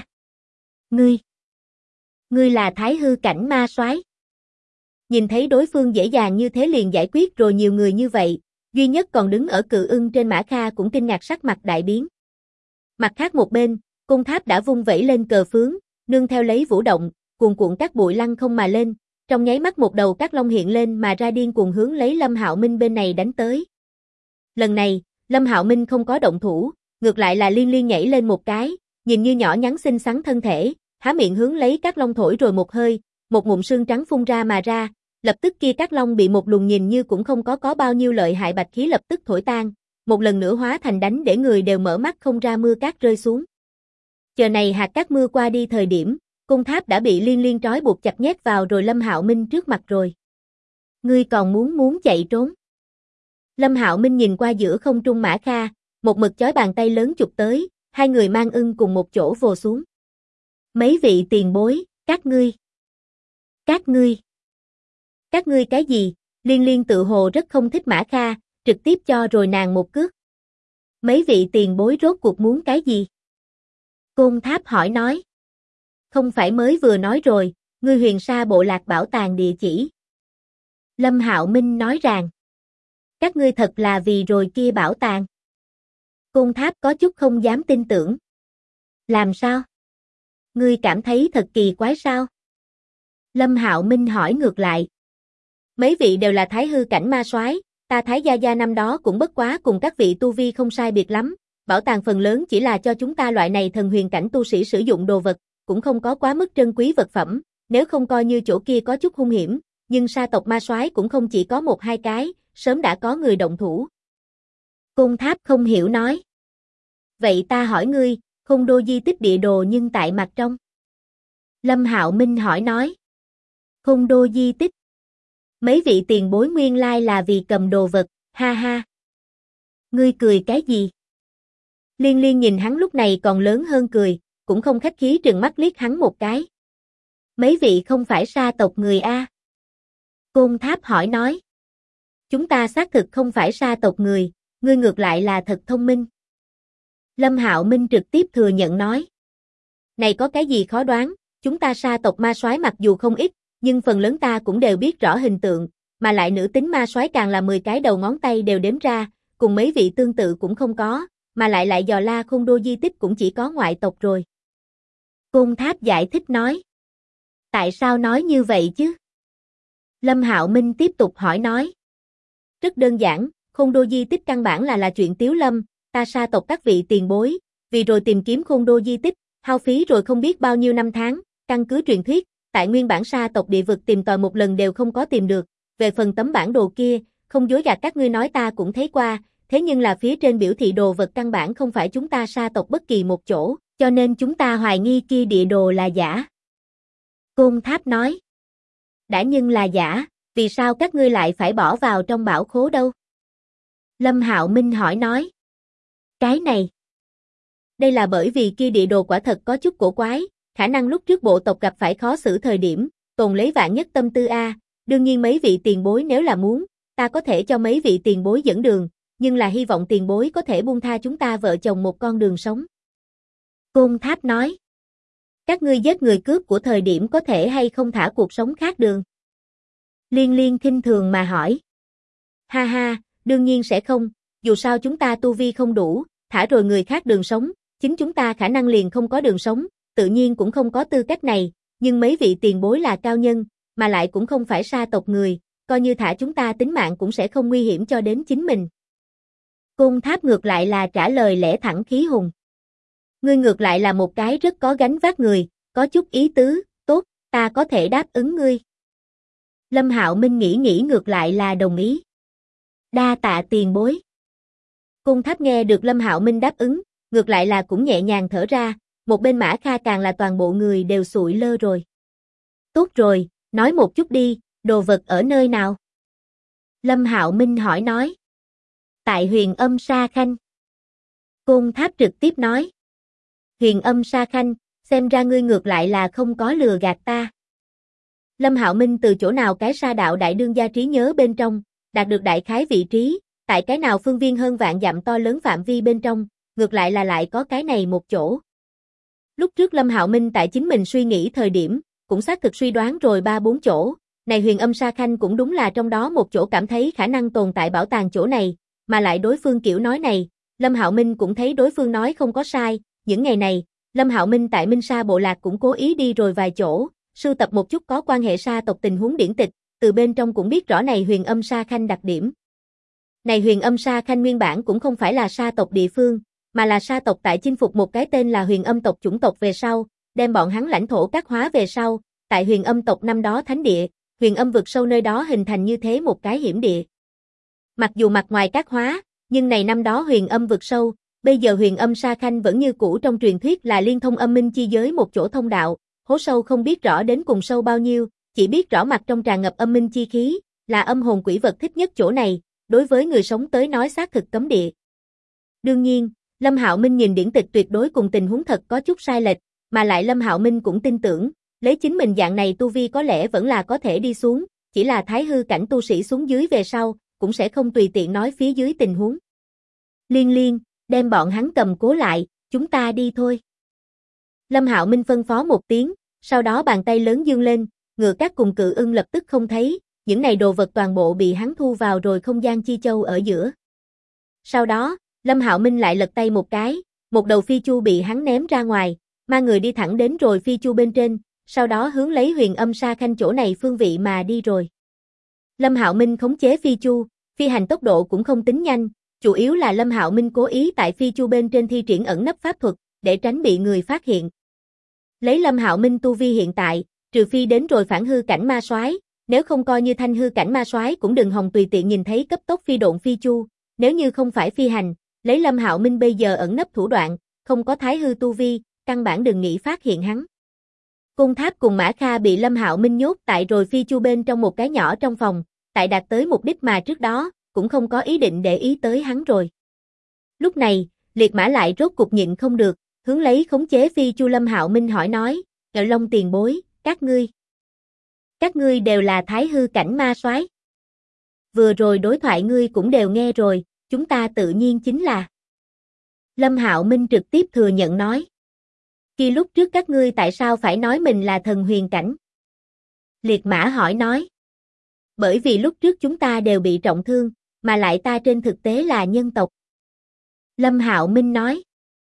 ngươi là Thái Hư cảnh ma soái. Nhìn thấy đối phương dễ dàng như thế liền giải quyết rồi nhiều người như vậy, duy nhất còn đứng ở Cự Ưng trên Mã Kha cũng kinh ngạc sắc mặt đại biến. Mặt khác một bên, Côn Tháp đã vung vẩy lên cờ phướng, nương theo lấy vũ động, cuồn cuộn các bụi lăng không mà lên, trong nháy mắt một đầu các long hiện lên mà ra điên cuồng hướng lấy Lâm Hạo Minh bên này đánh tới. Lần này, Lâm Hạo Minh không có động thủ, ngược lại là Liên Liên nhảy lên một cái, nhìn như nhỏ nhắn xinh xắn thân thể, há miệng hướng lấy các long thổi rồi một hơi, một ngụm sương trắng phun ra mà ra, lập tức kia các long bị một luồng nhìn như cũng không có bao nhiêu lợi hại bạch khí lập tức thổi tan, một lần nữa hóa thành đánh để người đều mở mắt không ra mưa cát rơi xuống. Chờ này hạt cát mưa qua đi thời điểm, Côn Tháp đã bị Liên Liên trói buộc chặt nhét vào rồi Lâm Hạo Minh trước mặt rồi. Ngươi còn muốn chạy trốn? Lâm Hạo Minh nhìn qua giữa không trung Mã Kha, một mực chói bàn tay lớn chụp tới, hai người mang ưng cùng một chỗ vồ xuống. Mấy vị tiền bối, các ngươi cái gì? Liên Liên tự hồ rất không thích Mã Kha, trực tiếp cho rồi nàng một cước. Mấy vị tiền bối rốt cuộc muốn cái gì? Côn Tháp hỏi nói. Không phải mới vừa nói rồi, ngươi Huyền Sa bộ lạc bảo tàng địa chỉ. Lâm Hạo Minh nói rằng. Các ngươi thật là vì rồi kia bảo tàng. Côn Tháp có chút không dám tin tưởng. Làm sao? Ngươi cảm thấy thật kỳ quái sao? Lâm Hạo Minh hỏi ngược lại. Mấy vị đều là Thái Hư cảnh ma soái, ta Thái gia gia năm đó cũng bất quá cùng các vị tu vi không sai biệt lắm, bảo tàng phần lớn chỉ là cho chúng ta loại này thần huyền cảnh tu sĩ sử dụng đồ vật, cũng không có quá mức trân quý vật phẩm, nếu không coi như chỗ kia có chút hung hiểm, nhưng sa tộc ma soái cũng không chỉ có một hai cái, sớm đã có người động thủ. Côn Tháp không hiểu nói. Vậy ta hỏi ngươi, Khôn Đô di tích địa đồ nhưng tại mặt trong. Lâm Hạo Minh hỏi nói. Khôn Đô di tích. Mấy vị tiền bối nguyên lai là vì cầm đồ vật, ha ha. Ngươi cười cái gì? Liên Liên nhìn hắn lúc này còn lớn hơn cười, cũng không khách khí trừng mắt liếc hắn một cái. Mấy vị không phải sa tộc người a? Côn Tháp hỏi nói. Chúng ta xác thực không phải sa tộc người, ngươi ngược lại là thật thông minh. Lâm Hạo Minh trực tiếp thừa nhận nói. Này có cái gì khó đoán, chúng ta sa tộc ma soái mặc dù không ít, nhưng phần lớn ta cũng đều biết rõ hình tượng, mà lại nữ tính ma soái càng là 10 cái đầu ngón tay đều đếm ra, cùng mấy vị tương tự cũng không có, mà lại dò la Khôn Đô di tích cũng chỉ có ngoại tộc rồi. Côn Tháp giải thích nói. Tại sao nói như vậy chứ? Lâm Hạo Minh tiếp tục hỏi nói. Rất đơn giản, Khôn Đô di tích căn bản là chuyện Tiếu Lâm, ta sa tộc các vị tiền bối, vì rồi tìm kiếm Khôn Đô di tích, hao phí rồi không biết bao nhiêu năm tháng, căn cứ truyền thuyết, tại nguyên bản sa tộc địa vực tìm tòi một lần đều không có tìm được, về phần tấm bản đồ kia, không dối gạt các ngươi nói ta cũng thấy qua, thế nhưng là phía trên biểu thị đồ vật căn bản không phải chúng ta sa tộc bất kỳ một chỗ, cho nên chúng ta hoài nghi kia địa đồ là giả. Côn Tháp nói. Đã nhưng là giả, vì sao các ngươi lại phải bỏ vào trong bảo khố đâu? Lâm Hạo Minh hỏi nói. Cái này. Đây là bởi vì kia địa đồ quả thật có chút cổ quái, khả năng lúc trước bộ tộc gặp phải khó xử thời điểm, tồn lấy vạn nhất tâm tư a, đương nhiên mấy vị tiền bối nếu là muốn, ta có thể cho mấy vị tiền bối dẫn đường, nhưng là hy vọng tiền bối có thể buông tha chúng ta vợ chồng một con đường sống. Côn Tháp nói. Các ngươi giết người cướp của thời điểm có thể hay không thả cuộc sống khác đường? Liên Liên khinh thường mà hỏi. Ha ha, đương nhiên sẽ không, dù sao chúng ta tu vi không đủ, thả rồi người khác đường sống, chính chúng ta khả năng liền không có đường sống, tự nhiên cũng không có tư cách này, nhưng mấy vị tiền bối là cao nhân, mà lại cũng không phải sa tộc người, coi như thả chúng ta tính mạng cũng sẽ không nguy hiểm cho đến chính mình. Côn Tháp ngược lại là trả lời lẽ thẳng khí hùng. Ngươi ngược lại là một cái rất có gánh vác người, có chút ý tứ, tốt, ta có thể đáp ứng ngươi. Lâm Hạo Minh nghĩ ngược lại là đồng ý. Đa tạ tiền bối. Côn Tháp nghe được Lâm Hạo Minh đáp ứng, ngược lại là cũng nhẹ nhàng thở ra, một bên Mã Kha càng là toàn bộ người đều sụi lơ rồi. Tốt rồi, nói một chút đi, đồ vật ở nơi nào? Lâm Hạo Minh hỏi nói. Tại Huyền Âm Sa Khanh. Côn Tháp trực tiếp nói. Huyền Âm Sa Khanh, xem ra ngươi ngược lại là không có lừa gạt ta. Lâm Hạo Minh từ chỗ nào cái sa đạo đại đương gia trí nhớ bên trong, đạt được đại khái vị trí, tại cái nào phương viên hơn vạn dặm to lớn phạm vi bên trong, ngược lại là lại có cái này một chỗ. Lúc trước Lâm Hạo Minh tại chính mình suy nghĩ thời điểm, cũng xác thực suy đoán rồi 3-4 chỗ, này Huyền Âm Sa Khanh cũng đúng là trong đó một chỗ cảm thấy khả năng tồn tại bảo tàng chỗ này, mà lại đối phương kiểu nói này, Lâm Hạo Minh cũng thấy đối phương nói không có sai, những ngày này, Lâm Hạo Minh tại Minh Sa bộ lạc cũng cố ý đi rồi vài chỗ, sưu tập một chút có quan hệ sa tộc tình huống điển tịch, từ bên trong cũng biết rõ này Huyền Âm Sa Khanh đặc điểm. Này Huyền Âm Sa Khanh nguyên bản cũng không phải là sa tộc địa phương, mà là sa tộc tại chinh phục một cái tên là Huyền Âm tộc chủng tộc về sau, đem bọn hắn lãnh thổ các hóa về sau, tại Huyền Âm tộc năm đó thánh địa, Huyền Âm vực sâu nơi đó hình thành như thế một cái hiểm địa. Mặc dù mặt ngoài các hóa, nhưng này năm đó Huyền Âm vực sâu, bây giờ Huyền Âm Sa Khanh vẫn như cũ trong truyền thuyết là liên thông âm minh chi giới một chỗ thông đạo, hố sâu không biết rõ đến cùng sâu bao nhiêu, chỉ biết rõ mặt trong tràn ngập âm minh chi khí, là âm hồn quỷ vật thích nhất chỗ này, đối với người sống tới nói xác thực cấm địa. Đương nhiên, Lâm Hạo Minh nhìn điển tịch tuyệt đối cùng tình huống thật có chút sai lệch, mà lại Lâm Hạo Minh cũng tin tưởng, lấy chính mình dạng này tu vi có lẽ vẫn là có thể đi xuống, chỉ là thái hư cảnh tu sĩ xuống dưới về sau, cũng sẽ không tùy tiện nói phía dưới tình huống. Liên Liên, đem bọn hắn cầm cố lại, chúng ta đi thôi. Lâm Hạo Minh phân phó một tiếng, sau đó bàn tay lớn dương lên, ngựa cát cùng cự ưng lập tức không thấy, những này đồ vật toàn bộ bị hắn thu vào rồi không gian chi châu ở giữa. Sau đó, Lâm Hạo Minh lại lật tay một cái, một đầu phi chu bị hắn ném ra ngoài, ma người đi thẳng đến rồi phi chu bên trên, sau đó hướng lấy Huyền Âm Sa Khanh chỗ này phương vị mà đi rồi. Lâm Hạo Minh khống chế phi chu, phi hành tốc độ cũng không tính nhanh, chủ yếu là Lâm Hạo Minh cố ý tại phi chu bên trên thi triển ẩn nấp pháp thuật, để tránh bị người phát hiện. Lấy Lâm Hạo Minh tu vi hiện tại, trừ phi đến rồi phản hư cảnh ma soái, nếu không coi như thanh hư cảnh ma soái cũng đừng hòng tùy tiện nhìn thấy cấp tốc phi độn phi chu, nếu như không phải phi hành, lấy Lâm Hạo Minh bây giờ ẩn nấp thủ đoạn, không có thái hư tu vi, căn bản đừng nghĩ phát hiện hắn. Côn Tháp cùng Mã Kha bị Lâm Hạo Minh nhốt tại rồi phi chu bên trong một cái nhỏ trong phòng, tại đạt tới mục đích mà trước đó, cũng không có ý định để ý tới hắn rồi. Lúc này, liệt mã lại rốt cục nhịn không được, hướng lấy khống chế phi chu Lâm Hạo Minh hỏi nói, Ngự Long tiền bối, các ngươi đều là thái hư cảnh ma soái. Vừa rồi đối thoại ngươi cũng đều nghe rồi, chúng ta tự nhiên chính là. Lâm Hạo Minh trực tiếp thừa nhận nói. Khi lúc trước các ngươi tại sao phải nói mình là thần huyền cảnh? Liệt mã hỏi nói. Bởi vì lúc trước chúng ta đều bị trọng thương, mà lại ta trên thực tế là nhân tộc. Lâm Hạo Minh nói.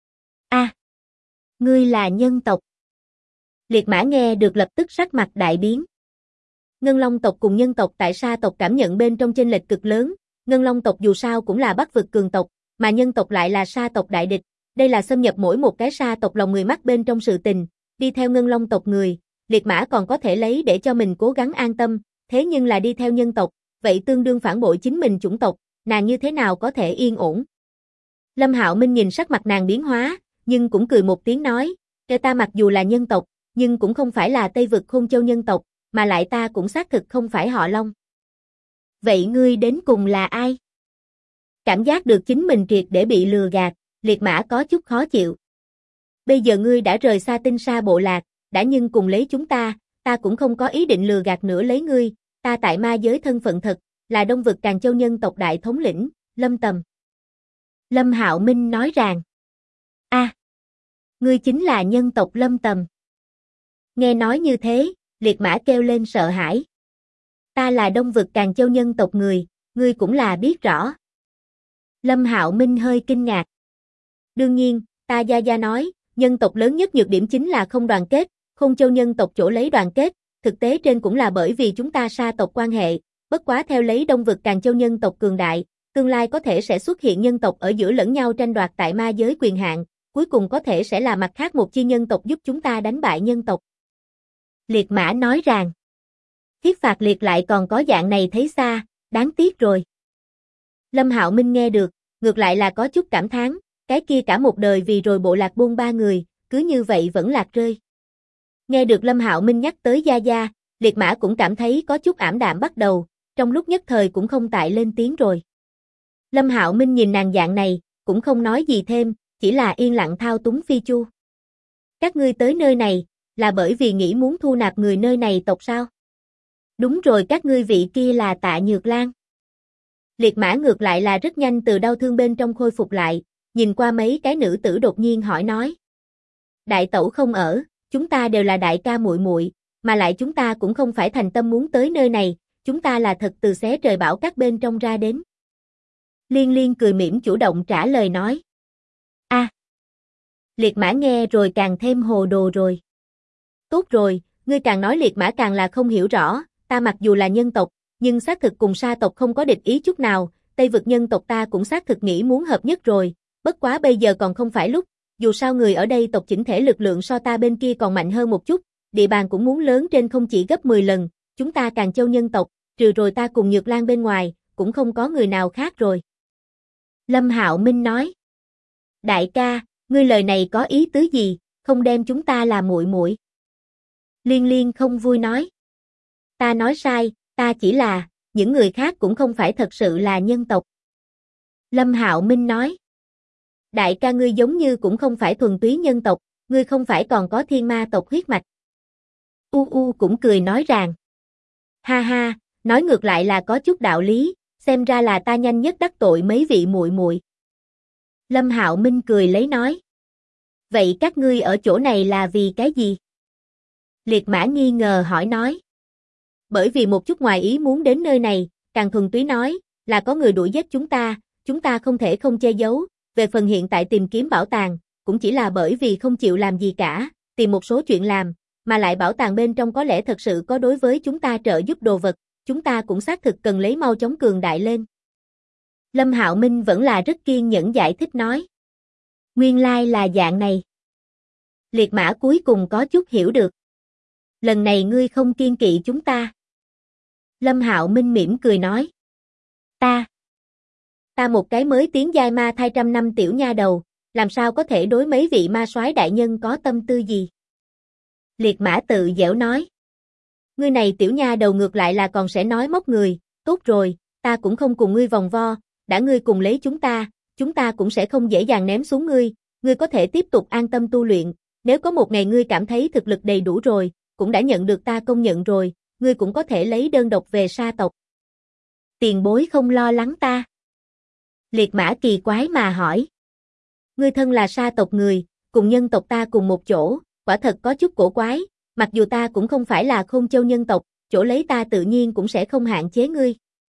Ngươi là nhân tộc. Liệt mã nghe được lập tức sắc mặt đại biến. Ngân Long tộc cùng nhân tộc tại Sa tộc cảm nhận bên trong chênh lệch cực lớn, Ngân Long tộc dù sao cũng là Bắc vực cường tộc, mà nhân tộc lại là Sa tộc đại địch, đây là xâm nhập mỗi một cái Sa tộc lòng người mắc bên trong sự tình, đi theo Ngân Long tộc người, liệt mã còn có thể lấy để cho mình cố gắng an tâm, thế nhưng là đi theo nhân tộc, vậy tương đương phản bội chính mình chủng tộc, nàng như thế nào có thể yên ổn. Lâm Hạo Minh nhìn sắc mặt nàng biến hóa, nhưng cũng cười một tiếng nói, ta mặc dù là nhân tộc, nhưng cũng không phải là Tây vực Khôn Châu nhân tộc, mà lại ta cũng xác thực không phải họ Long. Vậy ngươi đến cùng là ai? Cảm giác được chính mình triệt để bị lừa gạt, liệt mã có chút khó chịu. Bây giờ ngươi đã rời xa Tinh Sa bộ lạc, đã nhưng cùng lấy chúng ta cũng không có ý định lừa gạt nữa lấy ngươi, ta tại ma giới thân phận thật, là Đông vực Càn Châu nhân tộc đại thống lĩnh, Lâm Tầm. Lâm Hạo Minh nói rằng, ngươi chính là nhân tộc Lâm Tầm. Nghe nói như thế, liệt mã kêu lên sợ hãi. Ta là Đông vực Càn Châu nhân tộc người, ngươi cũng là biết rõ. Lâm Hạo Minh hơi kinh ngạc. Đương nhiên, ta gia nói, nhân tộc lớn nhất nhược điểm chính là không đoàn kết, Khôn Châu nhân tộc chỗ lấy đoàn kết, thực tế trên cũng là bởi vì chúng ta Sa tộc quan hệ, bất quá theo lấy Đông vực Càn Châu nhân tộc cường đại, tương lai có thể sẽ xuất hiện nhân tộc ở giữa lẫn nhau tranh đoạt tại ma giới quyền hạn, cuối cùng có thể sẽ là mặt khác một chi nhân tộc giúp chúng ta đánh bại nhân tộc. Liệt mã nói rằng, Thiết Phạt Liệt lại còn có dạng này thấy xa, đáng tiếc rồi. Lâm Hạo Minh nghe được, ngược lại là có chút cảm thán, cái kia cả một đời vì rồi bộ lạc bôn ba người, cứ như vậy vẫn lạc rơi. Nghe được Lâm Hạo Minh nhắc tới Gia, liệt mã cũng cảm thấy có chút ảm đạm bắt đầu, trong lúc nhất thời cũng không tại lên tiếng rồi. Lâm Hạo Minh nhìn nàng dạng này, cũng không nói gì thêm, chỉ là yên lặng thao túng phi chu. Các ngươi tới nơi này, là bởi vì nghĩ muốn thu nạp người nơi này tộc sao? Đúng rồi, các ngươi vị kia là Tạ Nhược Lan. Liệt mã ngược lại là rất nhanh từ đau thương bên trong khôi phục lại, nhìn qua mấy cái nữ tử đột nhiên hỏi nói. Đại tẩu không ở, chúng ta đều là đại ca muội muội, mà lại chúng ta cũng không phải thành tâm muốn tới nơi này, chúng ta là thật từ xé trời bão các bên trong ra đến. Liên Liên cười mỉm chủ động trả lời nói. Liệt mã nghe rồi càng thêm hồ đồ rồi. Tốt rồi, ngươi càng nói liệt mã càng là không hiểu rõ, ta mặc dù là nhân tộc, nhưng xác thực cùng Sa tộc không có địch ý chút nào, Tây vực nhân tộc ta cũng xác thực nghĩ muốn hợp nhất rồi, bất quá bây giờ còn không phải lúc, dù sao người ở đây tộc chỉnh thể lực lượng so ta bên kia còn mạnh hơn một chút, địa bàn cũng muốn lớn trên không chỉ gấp 10 lần, chúng ta Càn Châu nhân tộc, trừ rồi ta cùng Nhược Lan bên ngoài, cũng không có người nào khác rồi. Lâm Hạo Minh nói. Đại ca, ngươi lời này có ý tứ gì, không đem chúng ta là muội muội? Liên Liên không vui nói. Ta nói sai, ta chỉ là, những người khác cũng không phải thật sự là nhân tộc. Lâm Hạo Minh nói. Đại ca ngươi giống như cũng không phải thuần túy nhân tộc, ngươi không phải còn có thiên ma tộc huyết mạch. Cũng cười nói rằng. Ha ha, nói ngược lại là có chút đạo lý, xem ra là ta nhanh nhất đắc tội mấy vị muội muội. Lâm Hạo Minh cười lấy nói. Vậy các ngươi ở chỗ này là vì cái gì? Liệt mã nghi ngờ hỏi nói. Bởi vì một chút ngoài ý muốn đến nơi này, càng thuần túy nói, là có người đuổi giết chúng ta không thể không che giấu, về phần hiện tại tìm kiếm bảo tàng, cũng chỉ là bởi vì không chịu làm gì cả, tìm một số chuyện làm, mà lại bảo tàng bên trong có lẽ thật sự có đối với chúng ta trợ giúp đồ vật, chúng ta cũng xác thực cần lấy mau chóng cường đại lên. Lâm Hạo Minh vẫn là rất kiên nhẫn giải thích nói. Nguyên lai là dạng này. Liệt mã cuối cùng có chút hiểu được. Lần này ngươi không kiên kỵ chúng ta. Lâm Hạo Minh mỉm cười nói. Ta một cái mới tiến giai ma thai 100 năm tiểu nha đầu, làm sao có thể đối mấy vị ma soái đại nhân có tâm tư gì? Liệt mã tự giễu nói. Ngươi này tiểu nha đầu ngược lại là còn sẽ nói móc người, tốt rồi, ta cũng không cùng ngươi vòng vo, đã ngươi cùng lấy chúng ta chúng ta cũng sẽ không dễ dàng ném xuống ngươi, ngươi có thể tiếp tục an tâm tu luyện, nếu có một ngày ngươi cảm thấy thực lực đầy đủ rồi, cũng đã nhận được ta công nhận rồi, ngươi cũng có thể lấy đơn độc về sa tộc. Tiền bối không lo lắng ta. Liệt Mã kỳ quái mà hỏi. Ngươi thân là sa tộc người, cùng nhân tộc ta cùng một chỗ, quả thật có chút cổ quái, mặc dù ta cũng không phải là Khôn Châu nhân tộc, chỗ lấy ta tự nhiên cũng sẽ không hạn chế ngươi.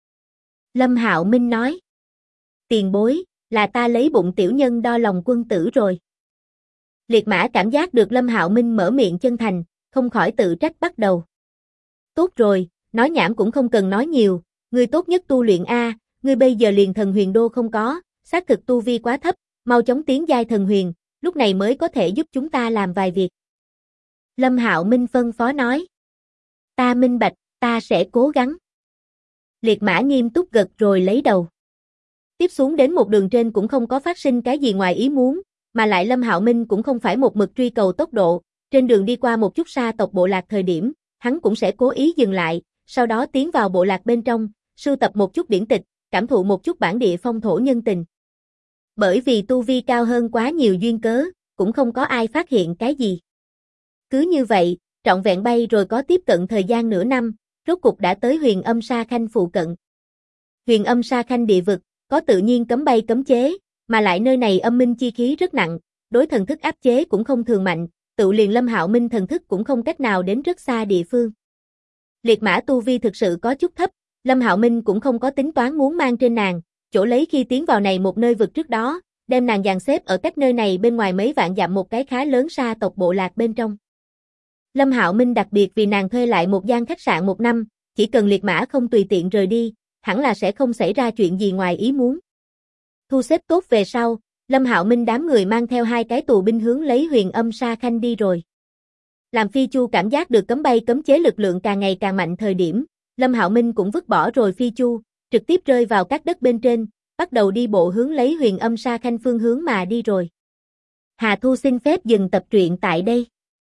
Lâm Hạo Minh nói. Tiền bối, là ta lấy bụng tiểu nhân đo lòng quân tử rồi. Liệt Mã cảm giác được Lâm Hạo Minh mở miệng chân thành, không khỏi tự trách bắt đầu. Tốt rồi, nói nhảm cũng không cần nói nhiều, ngươi tốt nhất tu luyện A, ngươi bây giờ liền thần huyền đô không có, xác thực tu vi quá thấp, mau chóng tiến giai thần huyền, lúc này mới có thể giúp chúng ta làm vài việc. Lâm Hạo Minh phân phó nói. Ta minh bạch, ta sẽ cố gắng. Liệt Mã nghiêm túc gật rồi lấy đầu. Tiếp xuống đến một đường trên cũng không có phát sinh cái gì ngoài ý muốn, mà lại Lâm Hạo Minh cũng không phải một mực truy cầu tốc độ, trên đường đi qua một chút sa tộc bộ lạc thời điểm, hắn cũng sẽ cố ý dừng lại, sau đó tiến vào bộ lạc bên trong, sưu tập một chút điển tịch, cảm thụ một chút bản địa phong thổ nhân tình. Bởi vì tu vi cao hơn quá nhiều duyên cớ, cũng không có ai phát hiện cái gì. Cứ như vậy, trọn vẹn bay rồi có tiếp cận thời gian nửa năm, rốt cục đã tới Huyền Âm Sa Khanh phụ cận. Huyền Âm Sa Khanh địa vực, có tự nhiên cấm bay cấm chế, mà lại nơi này âm minh chi khí rất nặng, đối thần thức áp chế cũng không thường mạnh, tự liền Lâm Hạo Minh thần thức cũng không cách nào đến rất xa địa phương. Liệt Mã tu vi thực sự có chút thấp, Lâm Hạo Minh cũng không có tính toán muốn mang trên nàng, chỗ lấy khi tiến vào này một nơi vực trước đó, đem nàng dàn xếp ở cách nơi này bên ngoài mấy vạn dặm một cái khá lớn sa tộc bộ lạc bên trong. Lâm Hạo Minh đặc biệt vì nàng thuê lại một gian khách sạn 1 năm, chỉ cần Liệt Mã không tùy tiện rời đi, hẳn là sẽ không xảy ra chuyện gì ngoài ý muốn. Thu xếp tốt về sau, Lâm Hạo Minh đám người mang theo 2 cái tù binh hướng lấy Huyền Âm Sa Khanh đi rồi. Làm Phi Chu cảm giác được cấm bay cấm chế lực lượng càng ngày càng mạnh thời điểm, Lâm Hạo Minh cũng vứt bỏ rồi Phi Chu, trực tiếp rơi vào các đất bên trên, bắt đầu đi bộ hướng lấy Huyền Âm Sa Khanh phương hướng mà đi rồi. Hà Thu xin phép dừng tập truyện tại đây.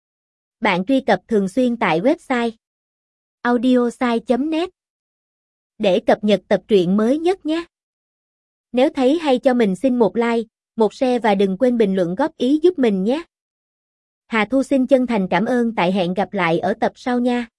Bạn truy cập thường xuyên tại website audiosai.net để cập nhật tập truyện mới nhất nhé. Nếu thấy hay cho mình xin một like, một share và đừng quên bình luận góp ý giúp mình nhé. Hà Thu xin chân thành cảm ơn, tại hẹn gặp lại ở tập sau nha.